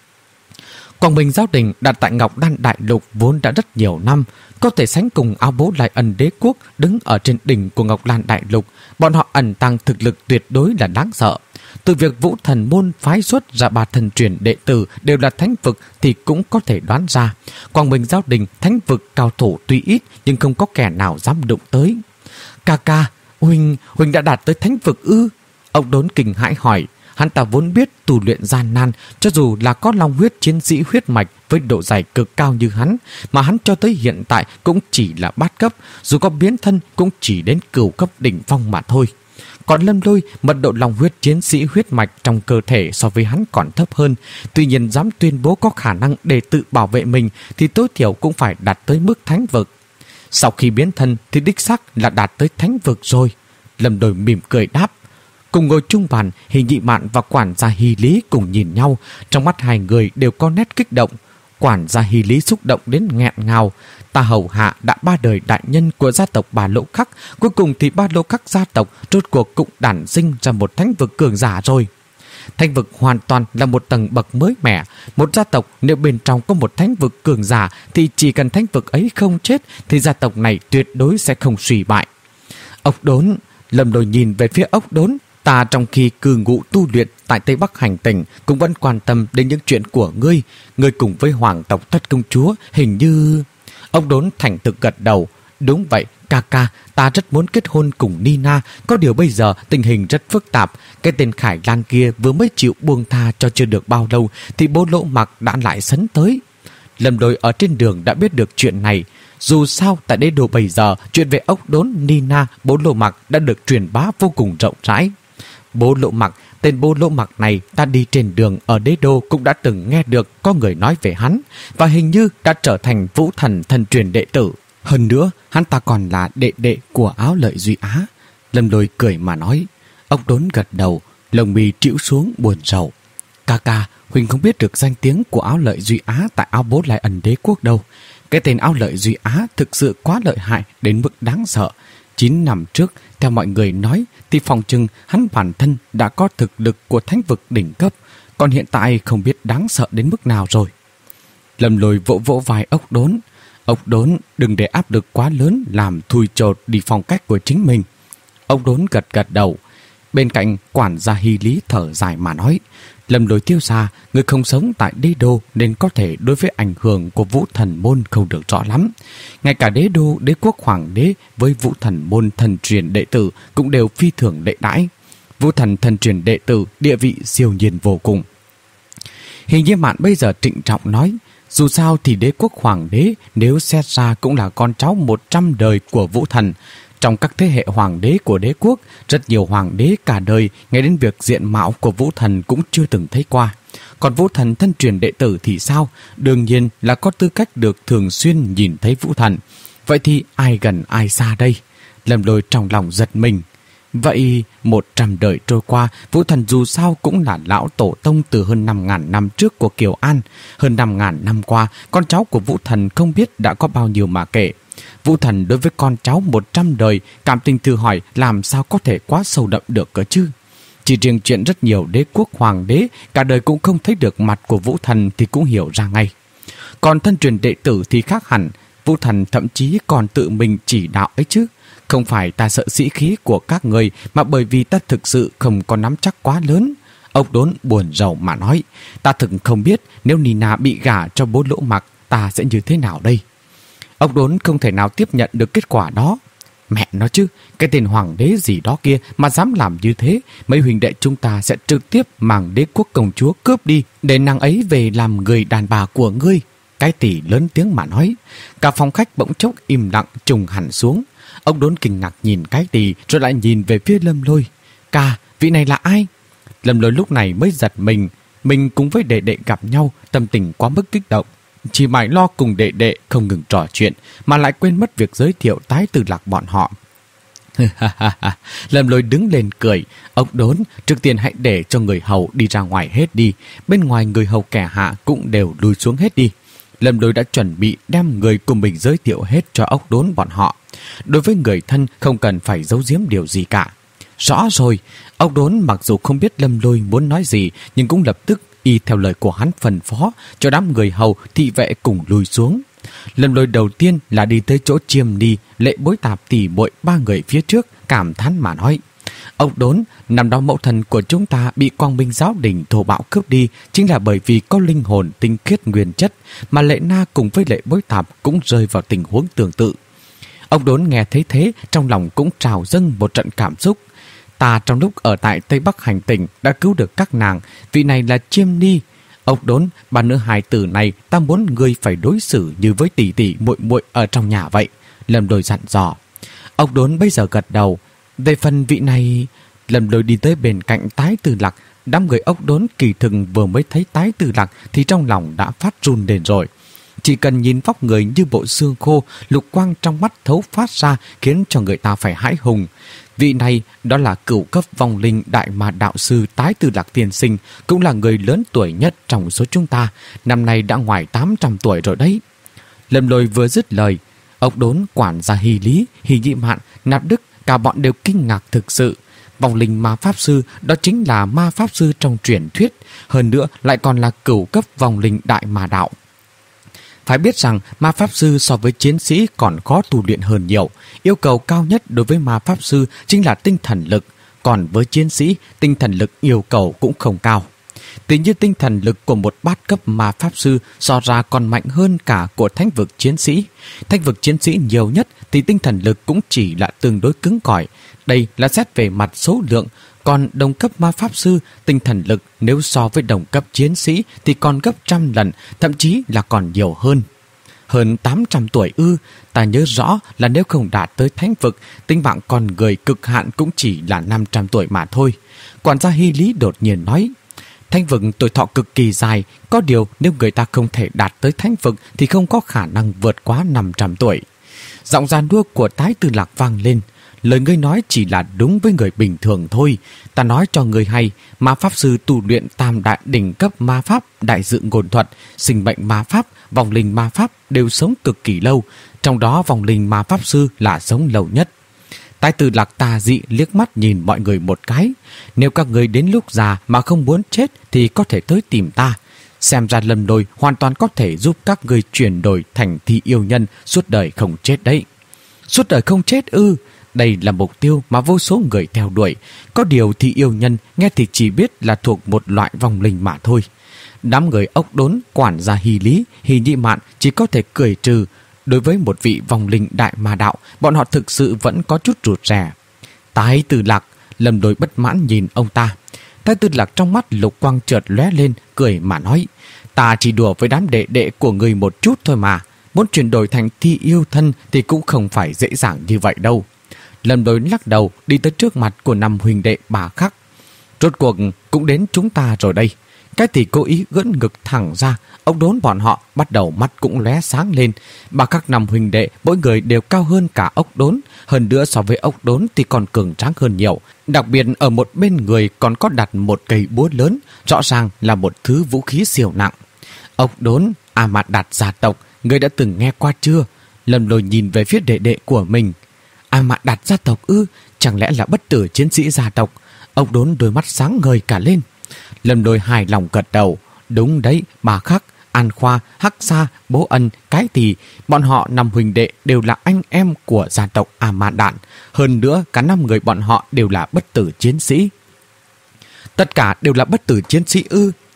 Quang Minh Giáo Đình đặt tại Ngọc Đan Đại Lục vốn đã rất nhiều năm, có thể sánh cùng Áo Bố Lai Ân Đế Quốc đứng ở trên đỉnh của Ngọc Đan Đại Lục. Bọn họ ẩn tăng thực lực tuyệt đối là đáng sợ. Từ việc Vũ Thần Môn phái xuất ra ba thần truyền đệ tử đều là thánh vực thì cũng có thể đoán ra. Quang Minh Giáo Đình thánh vực cao thủ tuy ít nhưng không có kẻ nào dám đụng tới. Ca ca, Huỳnh, Huỳnh đã đạt tới thánh vực ư? Ông Đốn kinh hãi hỏi. Hắn ta vốn biết tu luyện gian nan, cho dù là có long huyết chiến sĩ huyết mạch với độ dày cực cao như hắn, mà hắn cho tới hiện tại cũng chỉ là bát cấp, dù có biến thân cũng chỉ đến cửu cấp đỉnh phong mà thôi. Còn Lâm Lôi, mật độ long huyết chiến sĩ huyết mạch trong cơ thể so với hắn còn thấp hơn, tuy nhiên dám tuyên bố có khả năng để tự bảo vệ mình thì tối thiểu cũng phải đạt tới mức thánh vực. Sau khi biến thân thì đích xác là đạt tới thánh vực rồi. Lâm Lôi mỉm cười đáp. Cùng ngồi chung bàn, Hình Nhị Mạn và quản gia Hy Lý cùng nhìn nhau, trong mắt hai người đều có nét kích động. Quản gia Hy Lý xúc động đến nghẹn ngào. Ta hầu hạ đã ba đời đại nhân của gia tộc Ba Lỗ Khắc, cuối cùng thì Ba Lỗ Khắc gia tộc rốt cuộc cũng đản sinh ra một thánh vực cường giả rồi. Thánh vực hoàn toàn là một tầng bậc mới mẻ. Một gia tộc nếu bên trong có một thánh vực cường giả thì chỉ cần thánh vực ấy không chết thì gia tộc này tuyệt đối sẽ không suy bại. Ốc Đốn, Lâm Lôi nhìn về phía Ốc Đốn. Ta trong khi cư ngụ tu luyện tại Tây Bắc hành tinh cũng vẫn quan tâm đến những chuyện của ngươi. Ngươi cùng với hoàng tộc Thất Công Chúa hình như... Ông Đốn thành thực gật đầu. Đúng vậy, ca ca, ta rất muốn kết hôn cùng Nina. Có điều bây giờ tình hình rất phức tạp. Cái tên Khải Lan kia vừa mới chịu buông tha cho chưa được bao lâu thì Bố Lỗ Mặc đã lại sấn tới. Lâm Lôi ở trên đường đã biết được chuyện này. Dù sao tại đế đô bây giờ, chuyện về Ốc Đốn, Nina, Bố Lỗ Mặc đã được truyền bá vô cùng rộng rãi. Bố Lỗ Mặc, tên Bố Lỗ Mặc này ta đi trên đường ở đế đô cũng đã từng nghe được có người nói về hắn, và hình như đã trở thành Vũ Thần thần truyền đệ tử. Hơn nữa, hắn ta còn là đệ đệ của Áo Lợi Duy Á. Lâm Lôi cười mà nói. Ốc Đốn gật đầu, lông mi trĩu xuống buồn rầu. Ca ca, Huỳnh không biết được danh tiếng của Áo Lợi Duy Á tại Áo Bố Lai Ân Đế Quốc đâu. Cái tên Áo Lợi Duy Á thực sự quá lợi hại đến mức đáng sợ. Chín năm trước, theo mọi người nói, thì phòng chừng hắn bản thân đã có thực lực của thánh vực đỉnh cấp, còn hiện tại không biết đáng sợ đến mức nào rồi. Lâm Lôi vỗ vỗ vai Ốc Đốn. Ốc Đốn, đừng để áp lực quá lớn làm thui chột đi phong cách của chính mình. Ốc Đốn gật gật đầu. Bên cạnh quản gia Hy Lý thở dài mà nói. Lâm Lôi tiêu gia, người không sống tại đế đô nên có thể đối với ảnh hưởng của Vũ Thần Môn không được rõ lắm. Ngay cả đế đô đế quốc hoàng đế với Vũ Thần Môn thần truyền đệ tử cũng đều phi thường đệ đãi. Vũ Thần thần truyền đệ tử địa vị siêu nhiên vô cùng. Hình Như Mạn bây giờ trịnh trọng nói, dù sao thì đế quốc hoàng đế nếu xét ra cũng là con cháu một trăm đời của Vũ Thần. Trong các thế hệ hoàng đế của đế quốc, rất nhiều hoàng đế cả đời ngay đến việc diện mạo của Vũ Thần cũng chưa từng thấy qua. Còn Vũ Thần thân truyền đệ tử thì sao? Đương nhiên là có tư cách được thường xuyên nhìn thấy Vũ Thần. Vậy thì ai gần ai xa đây? Lâm Lôi trong lòng giật mình. Vậy một trăm đời trôi qua, Vũ Thần dù sao cũng là lão tổ tông từ hơn năm ngàn năm trước của Kiều An. Hơn năm ngàn năm qua, con cháu của Vũ Thần không biết đã có bao nhiêu mà kể. Vũ Thần đối với con cháu một trăm đời, cảm tình thử hỏi làm sao có thể quá sâu đậm được cơ chứ. Chỉ riêng chuyện rất nhiều đế quốc hoàng đế cả đời cũng không thấy được mặt của Vũ Thần thì cũng hiểu ra ngay. Còn thân truyền đệ tử thì khác hẳn, Vũ Thần thậm chí còn tự mình chỉ đạo ấy chứ. Không phải ta sợ sĩ khí của các người, mà bởi vì ta thực sự không có nắm chắc quá lớn. Ốc Đốn buồn rầu mà nói, ta thực không biết nếu Nina bị gả cho Bố Lỗ Mặc ta sẽ như thế nào đây. Ốc Đốn không thể nào tiếp nhận được kết quả đó. Mẹ nó chứ, cái tên hoàng đế gì đó kia mà dám làm như thế, mấy huynh đệ chúng ta sẽ trực tiếp mang đế quốc công chúa cướp đi để nàng ấy về làm người đàn bà của ngươi. Cái Tỷ lớn tiếng mà nói. Cả phòng khách bỗng chốc im lặng trùng hẳn xuống. Ông Đốn kinh ngạc nhìn Cái Tỷ rồi lại nhìn về phía Lâm Lôi. Ca, vị này là ai? Lâm Lôi lúc này mới giật mình. Mình cùng với đệ đệ gặp nhau, tâm tình quá mức kích động. Chỉ mải lo cùng đệ đệ không ngừng trò chuyện mà lại quên mất việc giới thiệu Tái Tư Lạc bọn họ. Lâm Lôi đứng lên cười. Ông Đốn, trước tiên hãy để cho người hầu đi ra ngoài hết đi. Bên ngoài người hầu kẻ hạ cũng đều lùi xuống hết đi. Lâm Lôi đã chuẩn bị đem người của mình giới thiệu hết cho ốc Đốn bọn họ. Đối với người thân không cần phải giấu giếm điều gì cả. Rõ rồi, ốc Đốn mặc dù không biết Lâm Lôi muốn nói gì nhưng cũng lập tức y theo lời của hắn phân phó cho đám người hầu thị vệ cùng lùi xuống. Lâm Lôi đầu tiên là đi tới chỗ Chiêm Ni, Lệ Bối Tạp tỉ muội ba người phía trước, cảm thán mà nói: Ốc Đốn, năm đó mẫu thần của chúng ta bị Quang Minh giáo đình thô bạo cướp đi chính là bởi vì có linh hồn tinh khiết nguyên chất, mà Lệ Na cùng với Lệ Bối Tạp cũng rơi vào tình huống tương tự. Ốc Đốn nghe thấy thế, trong lòng cũng trào dâng một trận cảm xúc. Ta trong lúc ở tại Tây Bắc hành tỉnh đã cứu được các nàng, vị này là Chiêm Ni. Ốc Đốn, bà nữ hài tử này ta muốn ngươi phải đối xử như với tỷ tỷ muội muội ở trong nhà vậy. Lâm Lôi dặn dò. Ốc Đốn bây giờ gật đầu. Về phần vị này... Lâm Lôi đi tới bên cạnh Tái Tư Lạc. Đám người Ốc Đốn kỳ thực vừa mới thấy Tái Tư Lạc thì trong lòng đã phát run lên rồi. Chỉ cần nhìn vóc người như bộ xương khô, lục quang trong mắt thấu phát ra khiến cho người ta phải hãi hùng. Vị này đó là cửu cấp vong linh đại ma đạo sư Tái Tư Lạc tiên sinh, cũng là người lớn tuổi nhất trong số chúng ta, năm nay đã ngoài tám trăm tuổi rồi đấy. Lâm Lôi vừa dứt lời, Ốc Đốn, quản gia Hy Lý, Hy Nhị Mạn, Nạp Đức, cả bọn đều kinh ngạc thực sự. Vong linh ma pháp sư đó chính là ma pháp sư trong truyền thuyết, hơn nữa lại còn là cửu cấp vong linh đại ma đạo. Phải biết rằng ma pháp sư so với chiến sĩ còn khó tu luyện hơn nhiều. Yêu cầu cao nhất đối với ma pháp sư chính là tinh thần lực, còn với chiến sĩ, tinh thần lực yêu cầu cũng không cao. Tuy nhiên tinh thần lực của một bát cấp ma pháp sư so ra còn mạnh hơn cả của thánh vực chiến sĩ. Thánh vực chiến sĩ nhiều nhất thì tinh thần lực cũng chỉ là tương đối cứng cỏi. Đây là xét về mặt số lượng, còn đồng cấp ma pháp sư, tinh thần lực nếu so với đồng cấp chiến sĩ thì còn gấp trăm lần, thậm chí là còn nhiều hơn. Hơn tám trăm tuổi ư, ta nhớ rõ là nếu không đạt tới thánh vực, tính mạng con người cực hạn cũng chỉ là năm trăm tuổi mà thôi. Quản gia Hy Lý đột nhiên nói, thánh vực tuổi thọ cực kỳ dài, có điều nếu người ta không thể đạt tới thánh vực thì không có khả năng vượt quá năm trăm tuổi. Giọng giàn đua của Tái Tư Lạc vang lên. Lời ngươi nói chỉ là đúng với người bình thường thôi. Ta nói cho ngươi hay, ma pháp sư tu luyện tam đại đỉnh cấp ma pháp, đại dự ngôn thuật, sinh mệnh ma pháp, vong linh ma pháp đều sống cực kỳ lâu. Trong đó vong linh ma pháp sư là sống lâu nhất. Tái Tư Lạc tà dị liếc mắt nhìn mọi người một cái. Nếu các người đến lúc già mà không muốn chết thì có thể tới tìm ta. Xem ra Lâm Lôi hoàn toàn có thể giúp các người chuyển đổi thành thi yêu nhân suốt đời không chết đấy. Suốt đời không chết ư? Đây là mục tiêu mà vô số người theo đuổi. Có điều thì yêu nhân nghe thì chỉ biết là thuộc một loại vong linh mà thôi. Đám người Ốc Đốn, quản gia Hy Lý, Hy Nhị Mạn chỉ có thể cười trừ. Đối với một vị vong linh đại ma đạo, bọn họ thực sự vẫn có chút rụt rè. Tái Tư Lạc, Lâm Lôi bất mãn nhìn ông ta. Tái Tư Lạc trong mắt lục quang chợt lóe lên, cười mà nói, ta chỉ đùa với đám đệ đệ của người một chút thôi mà. Muốn chuyển đổi thành thi yêu thân thì cũng không phải dễ dàng như vậy đâu. Lâm Lôi lắc đầu đi tới trước mặt của năm huynh đệ bà Khắc. Rốt cuộc cũng đến chúng ta rồi đây. Cái thì cố ý gỡn ngực thẳng ra. Ốc Đốn bọn họ bắt đầu mắt cũng lóe sáng lên. Bà Khắc năm huynh đệ mỗi người đều cao hơn cả Ốc Đốn. Hơn nữa so với Ốc Đốn thì còn cường tráng hơn nhiều. Đặc biệt ở một bên người còn có đặt một cây búa lớn, rõ ràng là một thứ vũ khí siêu nặng. Ốc Đốn, A Mạt Đạt gia tộc, người đã từng nghe qua chưa? Lâm Lôi nhìn về phía đệ đệ của mình. A Mạt Đạt gia tộc ư? Chẳng lẽ là bất tử chiến sĩ gia tộc? Ốc Đốn đôi mắt sáng ngời cả lên. Lâm Lôi hài lòng gật đầu. Đúng đấy, bà Khắc, An Khoa, Hắc Sa, Bố Ân, Cái Tỳ, bọn họ năm huynh đệ đều là anh em của gia tộc A Mạt Đạt. Hơn nữa cả năm người bọn họ đều là bất tử chiến sĩ. Tất cả đều là bất tử chiến sĩ ư?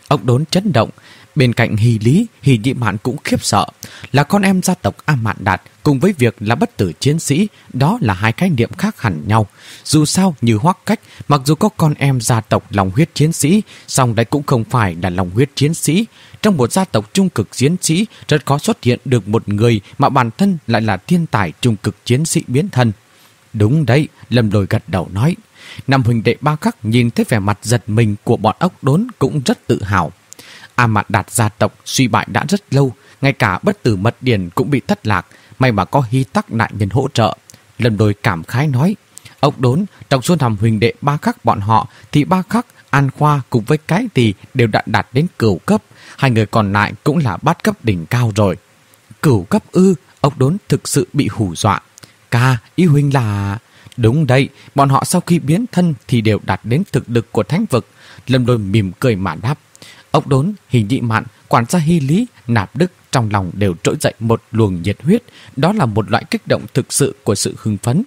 Ông Đốn chấn động. Bên cạnh Hy Lý, Hy Nhị Mạn cũng khiếp sợ. Là con em gia tộc A Mạn Đạt cùng với việc là bất tử chiến sĩ, đó là hai khái niệm khác hẳn nhau. Dù sao như Hoắc Cách, mặc dù có con em gia tộc lòng huyết chiến sĩ, song đấy cũng không phải là lòng huyết chiến sĩ. Trong một gia tộc trung cực chiến sĩ, rất khó xuất hiện được một người mà bản thân lại là thiên tài trung cực chiến sĩ biến thân. Đúng đấy, Lâm Lôi gật đầu nói. Năm huynh đệ Ba Khắc nhìn thấy vẻ mặt giật mình của bọn Ốc Đốn cũng rất tự hào. A Mạn Đạt gia tộc suy bại đã rất lâu, ngay cả bất tử mật điển cũng bị thất lạc, may mà có Hy Tắc đại nhân hỗ trợ. Lâm Lôi cảm khái nói, Ốc Đốn, trong số năm huynh đệ Ba Khắc bọn họ thì Ba Khắc, An Khoa cùng với Cái Tỳ đều đã đạt đến cửu cấp, hai người còn lại cũng là bát cấp đỉnh cao rồi. Cửu cấp ư? Ốc Đốn thực sự bị hù dọa. Ca, ý huynh là... Đúng đấy, bọn họ sau khi biến thân thì đều đạt đến thực lực của thánh vực. Lâm Lôi mỉm cười mà đáp. Ốc Đốn, Hy Nhị Mạn, quản gia Hy Lý, Nạp Đức trong lòng đều trỗi dậy một luồng nhiệt huyết. Đó là một loại kích động thực sự của sự hưng phấn.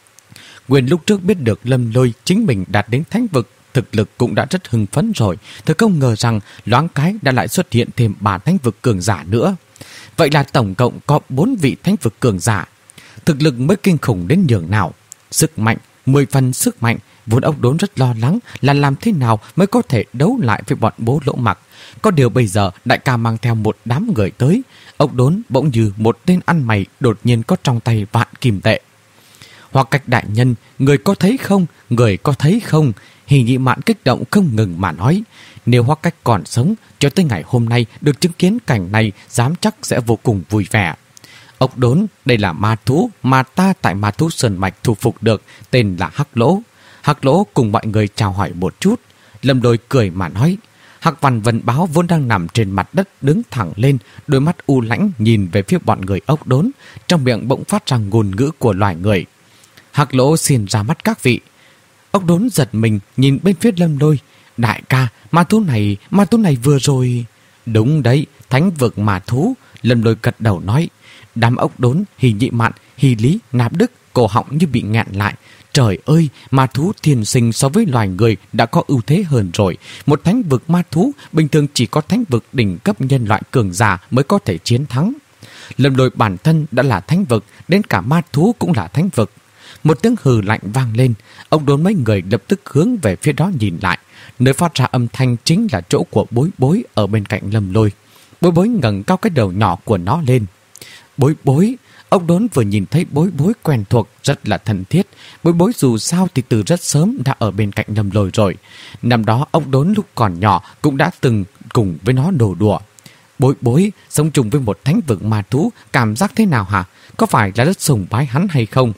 Nguyên lúc trước biết được Lâm Lôi chính mình đạt đến thánh vực, thực lực cũng đã rất hưng phấn rồi. Thật không ngờ rằng loáng cái đã lại xuất hiện thêm ba thánh vực cường giả nữa. Vậy là tổng cộng có bốn vị thánh vực cường giả. Thực lực mới kinh khủng đến nhường nào. Sức mạnh, mười phần sức mạnh. Vốn Ốc Đốn rất lo lắng là làm thế nào mới có thể đấu lại với bọn Bố Lỗ Mặc. Có điều bây giờ đại ca mang theo một đám người tới. Ốc Đốn bỗng như một tên ăn mày đột nhiên có trong tay vạn kim tệ. Hoặc Cách đại nhân, người có thấy không? Người có thấy không? Hy Nhị Mạn kích động không ngừng mà nói. Nếu Hoắc Cách còn sống, cho tới ngày hôm nay được chứng kiến cảnh này, dám chắc sẽ vô cùng vui vẻ. Ốc Đốn, đây là ma thú mà ta tại Ma Thú Sơn Mạch thu phục được, tên là Hắc Lỗ. Hắc Lỗ cùng mọi người chào hỏi một chút. Lâm Lôi cười mà nói. Hắc Văn Vân Báo vốn đang nằm trên mặt đất đứng thẳng lên, đôi mắt u lãnh nhìn về phía bọn người Ốc Đốn, trong miệng bỗng phát ra ngôn ngữ của loài người. Hắc Lỗ xin ra mắt các vị. Ốc Đốn giật mình nhìn bên phía Lâm Lôi. Đại ca, ma thú này, ma thú này vừa rồi... Đúng đấy, thánh vực ma thú. Lâm Lôi gật đầu nói. Đám Ốc Đốn, Hy Nhị Mạn, Hy Lý, Nạp Đức, cổ họng như bị nghẹn lại. Trời ơi, ma thú thiên sinh so với loài người đã có ưu thế hơn rồi. Một thánh vực ma thú bình thường chỉ có thánh vực đỉnh cấp nhân loại cường giả mới có thể chiến thắng. Lâm Lôi bản thân đã là thánh vực, đến cả ma thú cũng là thánh vực. Một tiếng hừ lạnh vang lên, Ốc Đốn mấy người lập tức hướng về phía đó nhìn lại. Nơi phát ra âm thanh chính là chỗ của Bối Bối ở bên cạnh Lâm Lôi. Bối Bối ngẩng cao cái đầu nhỏ của nó lên. Bối Bối, Ốc Đốn vừa nhìn thấy Bối Bối quen thuộc, rất là thân thiết. Bối Bối dù sao thì từ rất sớm đã ở bên cạnh Lâm Lôi rồi. Năm đó Ốc Đốn lúc còn nhỏ cũng đã từng cùng với nó đổ đùa. Bối Bối sống chung với một thánh vực ma thú, cảm giác thế nào hả? Có phải là rất sùng bái hắn hay không?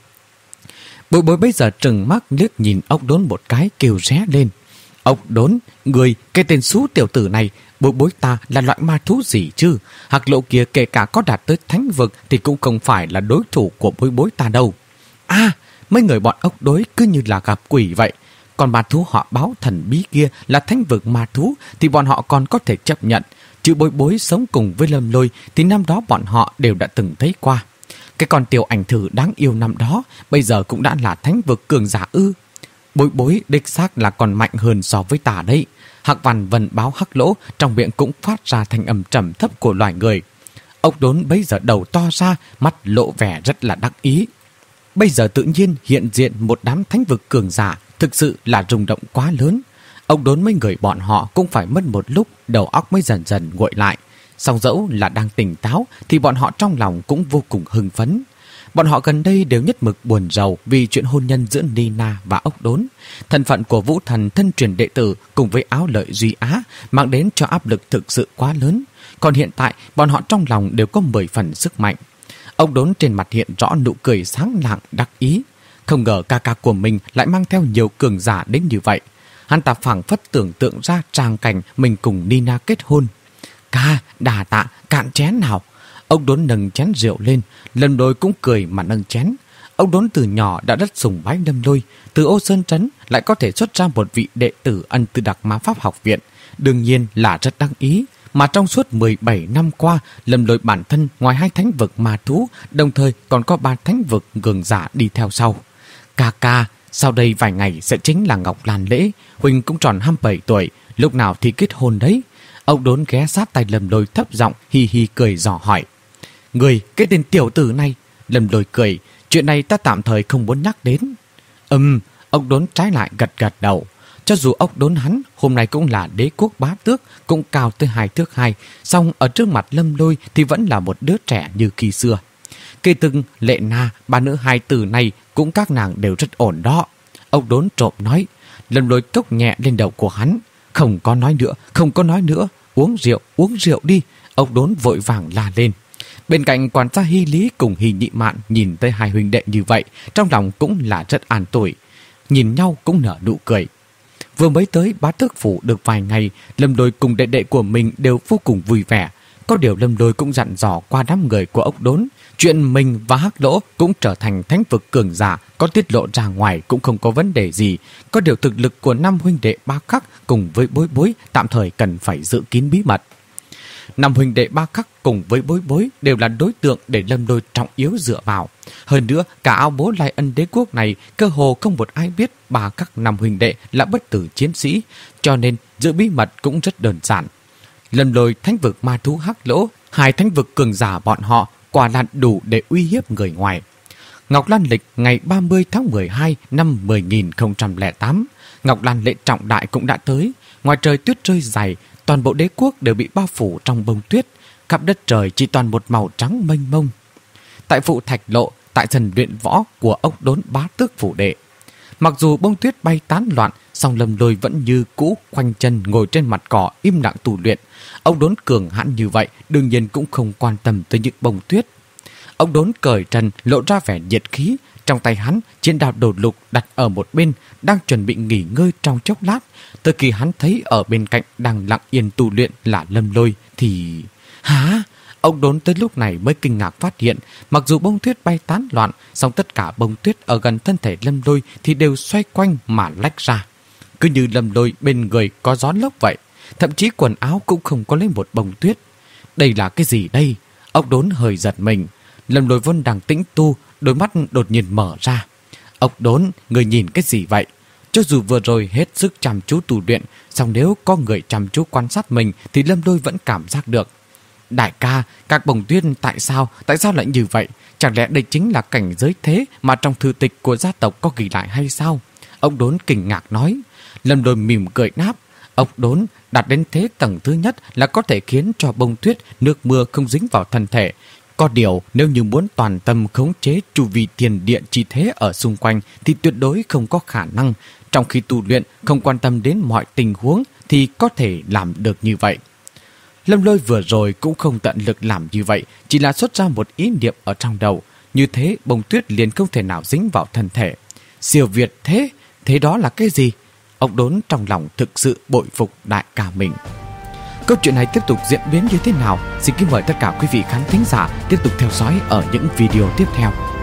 Bối Bối bây giờ trừng mắt liếc nhìn Ốc Đốn một cái, kêu ré lên. Ốc Đốn, người, cái tên xú tiểu tử này, Bối Bối ta là loại ma thú gì chứ? Hắc Lỗ kia kể cả có đạt tới thánh vực thì cũng không phải là đối thủ của Bối Bối ta đâu. À, mấy người bọn Ốc Đối cứ như là gặp quỷ vậy. Còn ma thú họ báo thần bí kia là thánh vực ma thú thì bọn họ còn có thể chấp nhận. Chứ Bối Bối sống cùng với Lâm Lôi thì năm đó bọn họ đều đã từng thấy qua. Cái con tiểu ảnh thử đáng yêu năm đó bây giờ cũng đã là thánh vực cường giả ư? Bối Bối đích xác là còn mạnh hơn so với ta đấy. Hắc Văn Vân Báo Hắc Lỗ trong miệng cũng phát ra thanh âm trầm thấp của loài người. Ốc Đốn bây giờ đầu to ra, mắt lộ vẻ rất là đắc ý. Bây giờ tự nhiên hiện diện một đám thánh vực cường giả, thực sự là rung động quá lớn. Ốc Đốn mấy người bọn họ cũng phải mất một lúc đầu óc mới dần dần nguội lại. Song dẫu là đang tỉnh táo thì bọn họ trong lòng cũng vô cùng hưng phấn. Bọn họ gần đây đều nhất mực buồn rầu vì chuyện hôn nhân giữa Nina và Ốc Đốn. Thân phận của Vũ Thần thân truyền đệ tử cùng với Áo Lợi Duy Á mang đến cho áp lực thực sự quá lớn. Còn hiện tại bọn họ trong lòng đều có mười phần sức mạnh. Ốc Đốn trên mặt hiện rõ nụ cười sáng lạng đắc ý. Không ngờ ca ca của mình lại mang theo nhiều cường giả đến như vậy. Hắn ta phảng phất tưởng tượng ra tràng cảnh mình cùng Nina kết hôn. Ca, đà tạ, cạn chén nào. Ốc Đốn nâng chén rượu lên, Lâm Lôi cũng cười mà nâng chén. Ốc Đốn từ nhỏ đã rất sùng bái Lâm Lôi, từ Ô Sơn Trấn lại có thể xuất ra một vị đệ tử ân từ Đặc Ma Pháp học viện, đương nhiên là rất đắc ý. Mà trong suốt mười bảy năm qua, Lâm Lôi bản thân ngoài hai thánh vực ma thú, đồng thời còn có ba thánh vực cường giả đi theo sau. Ca ca, sau đây vài ngày sẽ chính là Ngọc Lan lễ, Huỳnh cũng tròn hai mươi bảy tuổi, lúc nào thì kết hôn đấy. Ông Đốn ghé sát tay Lâm Lôi thấp giọng hi hi cười dò hỏi. Người, cái tên tiểu tử này. Lâm Lôi cười, chuyện này ta tạm thời không muốn nhắc đến. Ừm, ông Đốn trái lại gật gật đầu. Cho dù ông Đốn hắn hôm nay cũng là đế quốc bá tước, cũng cao tới hai thước hai, song ở trước mặt Lâm Lôi thì vẫn là một đứa trẻ như khi xưa. Cây từng Lệ Na, ba nữ hai tử này cũng các nàng đều rất ổn đó. Ông Đốn trộm nói. Lâm Lôi cốc nhẹ lên đầu của hắn. Không có nói nữa, không có nói nữa. Uống rượu, uống rượu đi. Ông Đốn vội vàng la lên. Bên cạnh quản gia Hy Lý cùng Hy Nhị Mạn nhìn thấy hai huynh đệ như vậy, trong lòng cũng là rất an tuổi. Nhìn nhau cũng nở nụ cười. Vừa mới tới bá tước phủ được vài ngày, Lâm Lôi cùng đệ đệ của mình đều vô cùng vui vẻ. Có điều Lâm Lôi cũng dặn dò qua đám người của ốc Đốn, chuyện mình và Hắc Lỗ cũng trở thành thánh vực cường giả, có tiết lộ ra ngoài cũng không có vấn đề gì. Có điều thực lực của năm huynh đệ Ba Khắc cùng với Bối Bối tạm thời cần phải giữ kín bí mật. Năm huynh đệ Ba Khắc cùng với Bối Bối đều là đối tượng để Lâm Lôi trọng yếu dựa vào. Hơn nữa, cả Ao Bố Lai Ân đế quốc này cơ hồ không một ai biết Ba Khắc năm huynh đệ là bất tử chiến sĩ, cho nên giữ bí mật cũng rất đơn giản. Lâm Lôi, thánh vực ma thú Hắc Lỗ, hai thánh vực cường giả bọn họ quả là đủ để uy hiếp người ngoài. Ngọc Lan lịch ngày ba mươi tháng mười hai năm một nghìn không trăm lẻ tám, Ngọc Lan lễ trọng đại cũng đã tới. Ngoài trời tuyết rơi dày, toàn bộ đế quốc đều bị bao phủ trong bông tuyết, khắp đất trời chỉ toàn một màu trắng mênh mông. Tại phụ Thạch Lộ, tại sân luyện võ của ốc Đốn bá tước phủ đệ, mặc dù bông tuyết bay tán loạn, song Lâm Lôi vẫn như cũ khoanh chân ngồi trên mặt cỏ im lặng tu luyện. Ông Đốn cường hãn như vậy đương nhiên cũng không quan tâm tới những bông tuyết. Ông Đốn cởi trần lộ ra vẻ nhiệt khí, trong tay hắn chiến đao đồ lục đặt ở một bên, đang chuẩn bị nghỉ ngơi trong chốc lát. Từ khi hắn thấy ở bên cạnh đang lặng yên tu luyện là Lâm Lôi thì... Hả? Ông Đốn tới lúc này mới kinh ngạc phát hiện, mặc dù bông tuyết bay tán loạn, song tất cả bông tuyết ở gần thân thể Lâm Lôi thì đều xoay quanh mà lách ra. Cứ như Lâm Lôi bên người có gió lốc vậy, thậm chí quần áo cũng không có lấy một bông tuyết. Đây là cái gì đây? Ông Đốn hơi giật mình. Lâm Lôi vốn đang tĩnh tu, đôi mắt đột nhiên mở ra. Ông Đốn, người nhìn cái gì vậy? Cho dù vừa rồi hết sức chăm chú tu luyện, song nếu có người chăm chú quan sát mình thì Lâm Lôi vẫn cảm giác được. Đại ca, các bông tuyết tại sao? Tại sao lại như vậy? Chẳng lẽ đây chính là cảnh giới thế mà trong thư tịch của gia tộc có ghi lại hay sao? Ông Đốn kinh ngạc nói. Lâm Lôi mỉm cười đáp. Ông Đốn đạt đến thế tầng thứ nhất là có thể khiến cho bông tuyết, nước mưa không dính vào thân thể. Có điều nếu như muốn toàn tâm khống chế chu vi tiền địa chi thế ở xung quanh thì tuyệt đối không có khả năng. Trong khi tu luyện không quan tâm đến mọi tình huống thì có thể làm được như vậy. Lâm Lôi vừa rồi cũng không tận lực làm như vậy, chỉ là xuất ra một ý niệm ở trong đầu. Như thế bông tuyết liền không thể nào dính vào thân thể. Siêu việt thế, thế đó là cái gì? Ông Đốn trong lòng thực sự bội phục đại ca mình. Câu chuyện này tiếp tục diễn biến như thế nào? Xin kính mời tất cả quý vị khán thính giả tiếp tục theo dõi ở những video tiếp theo.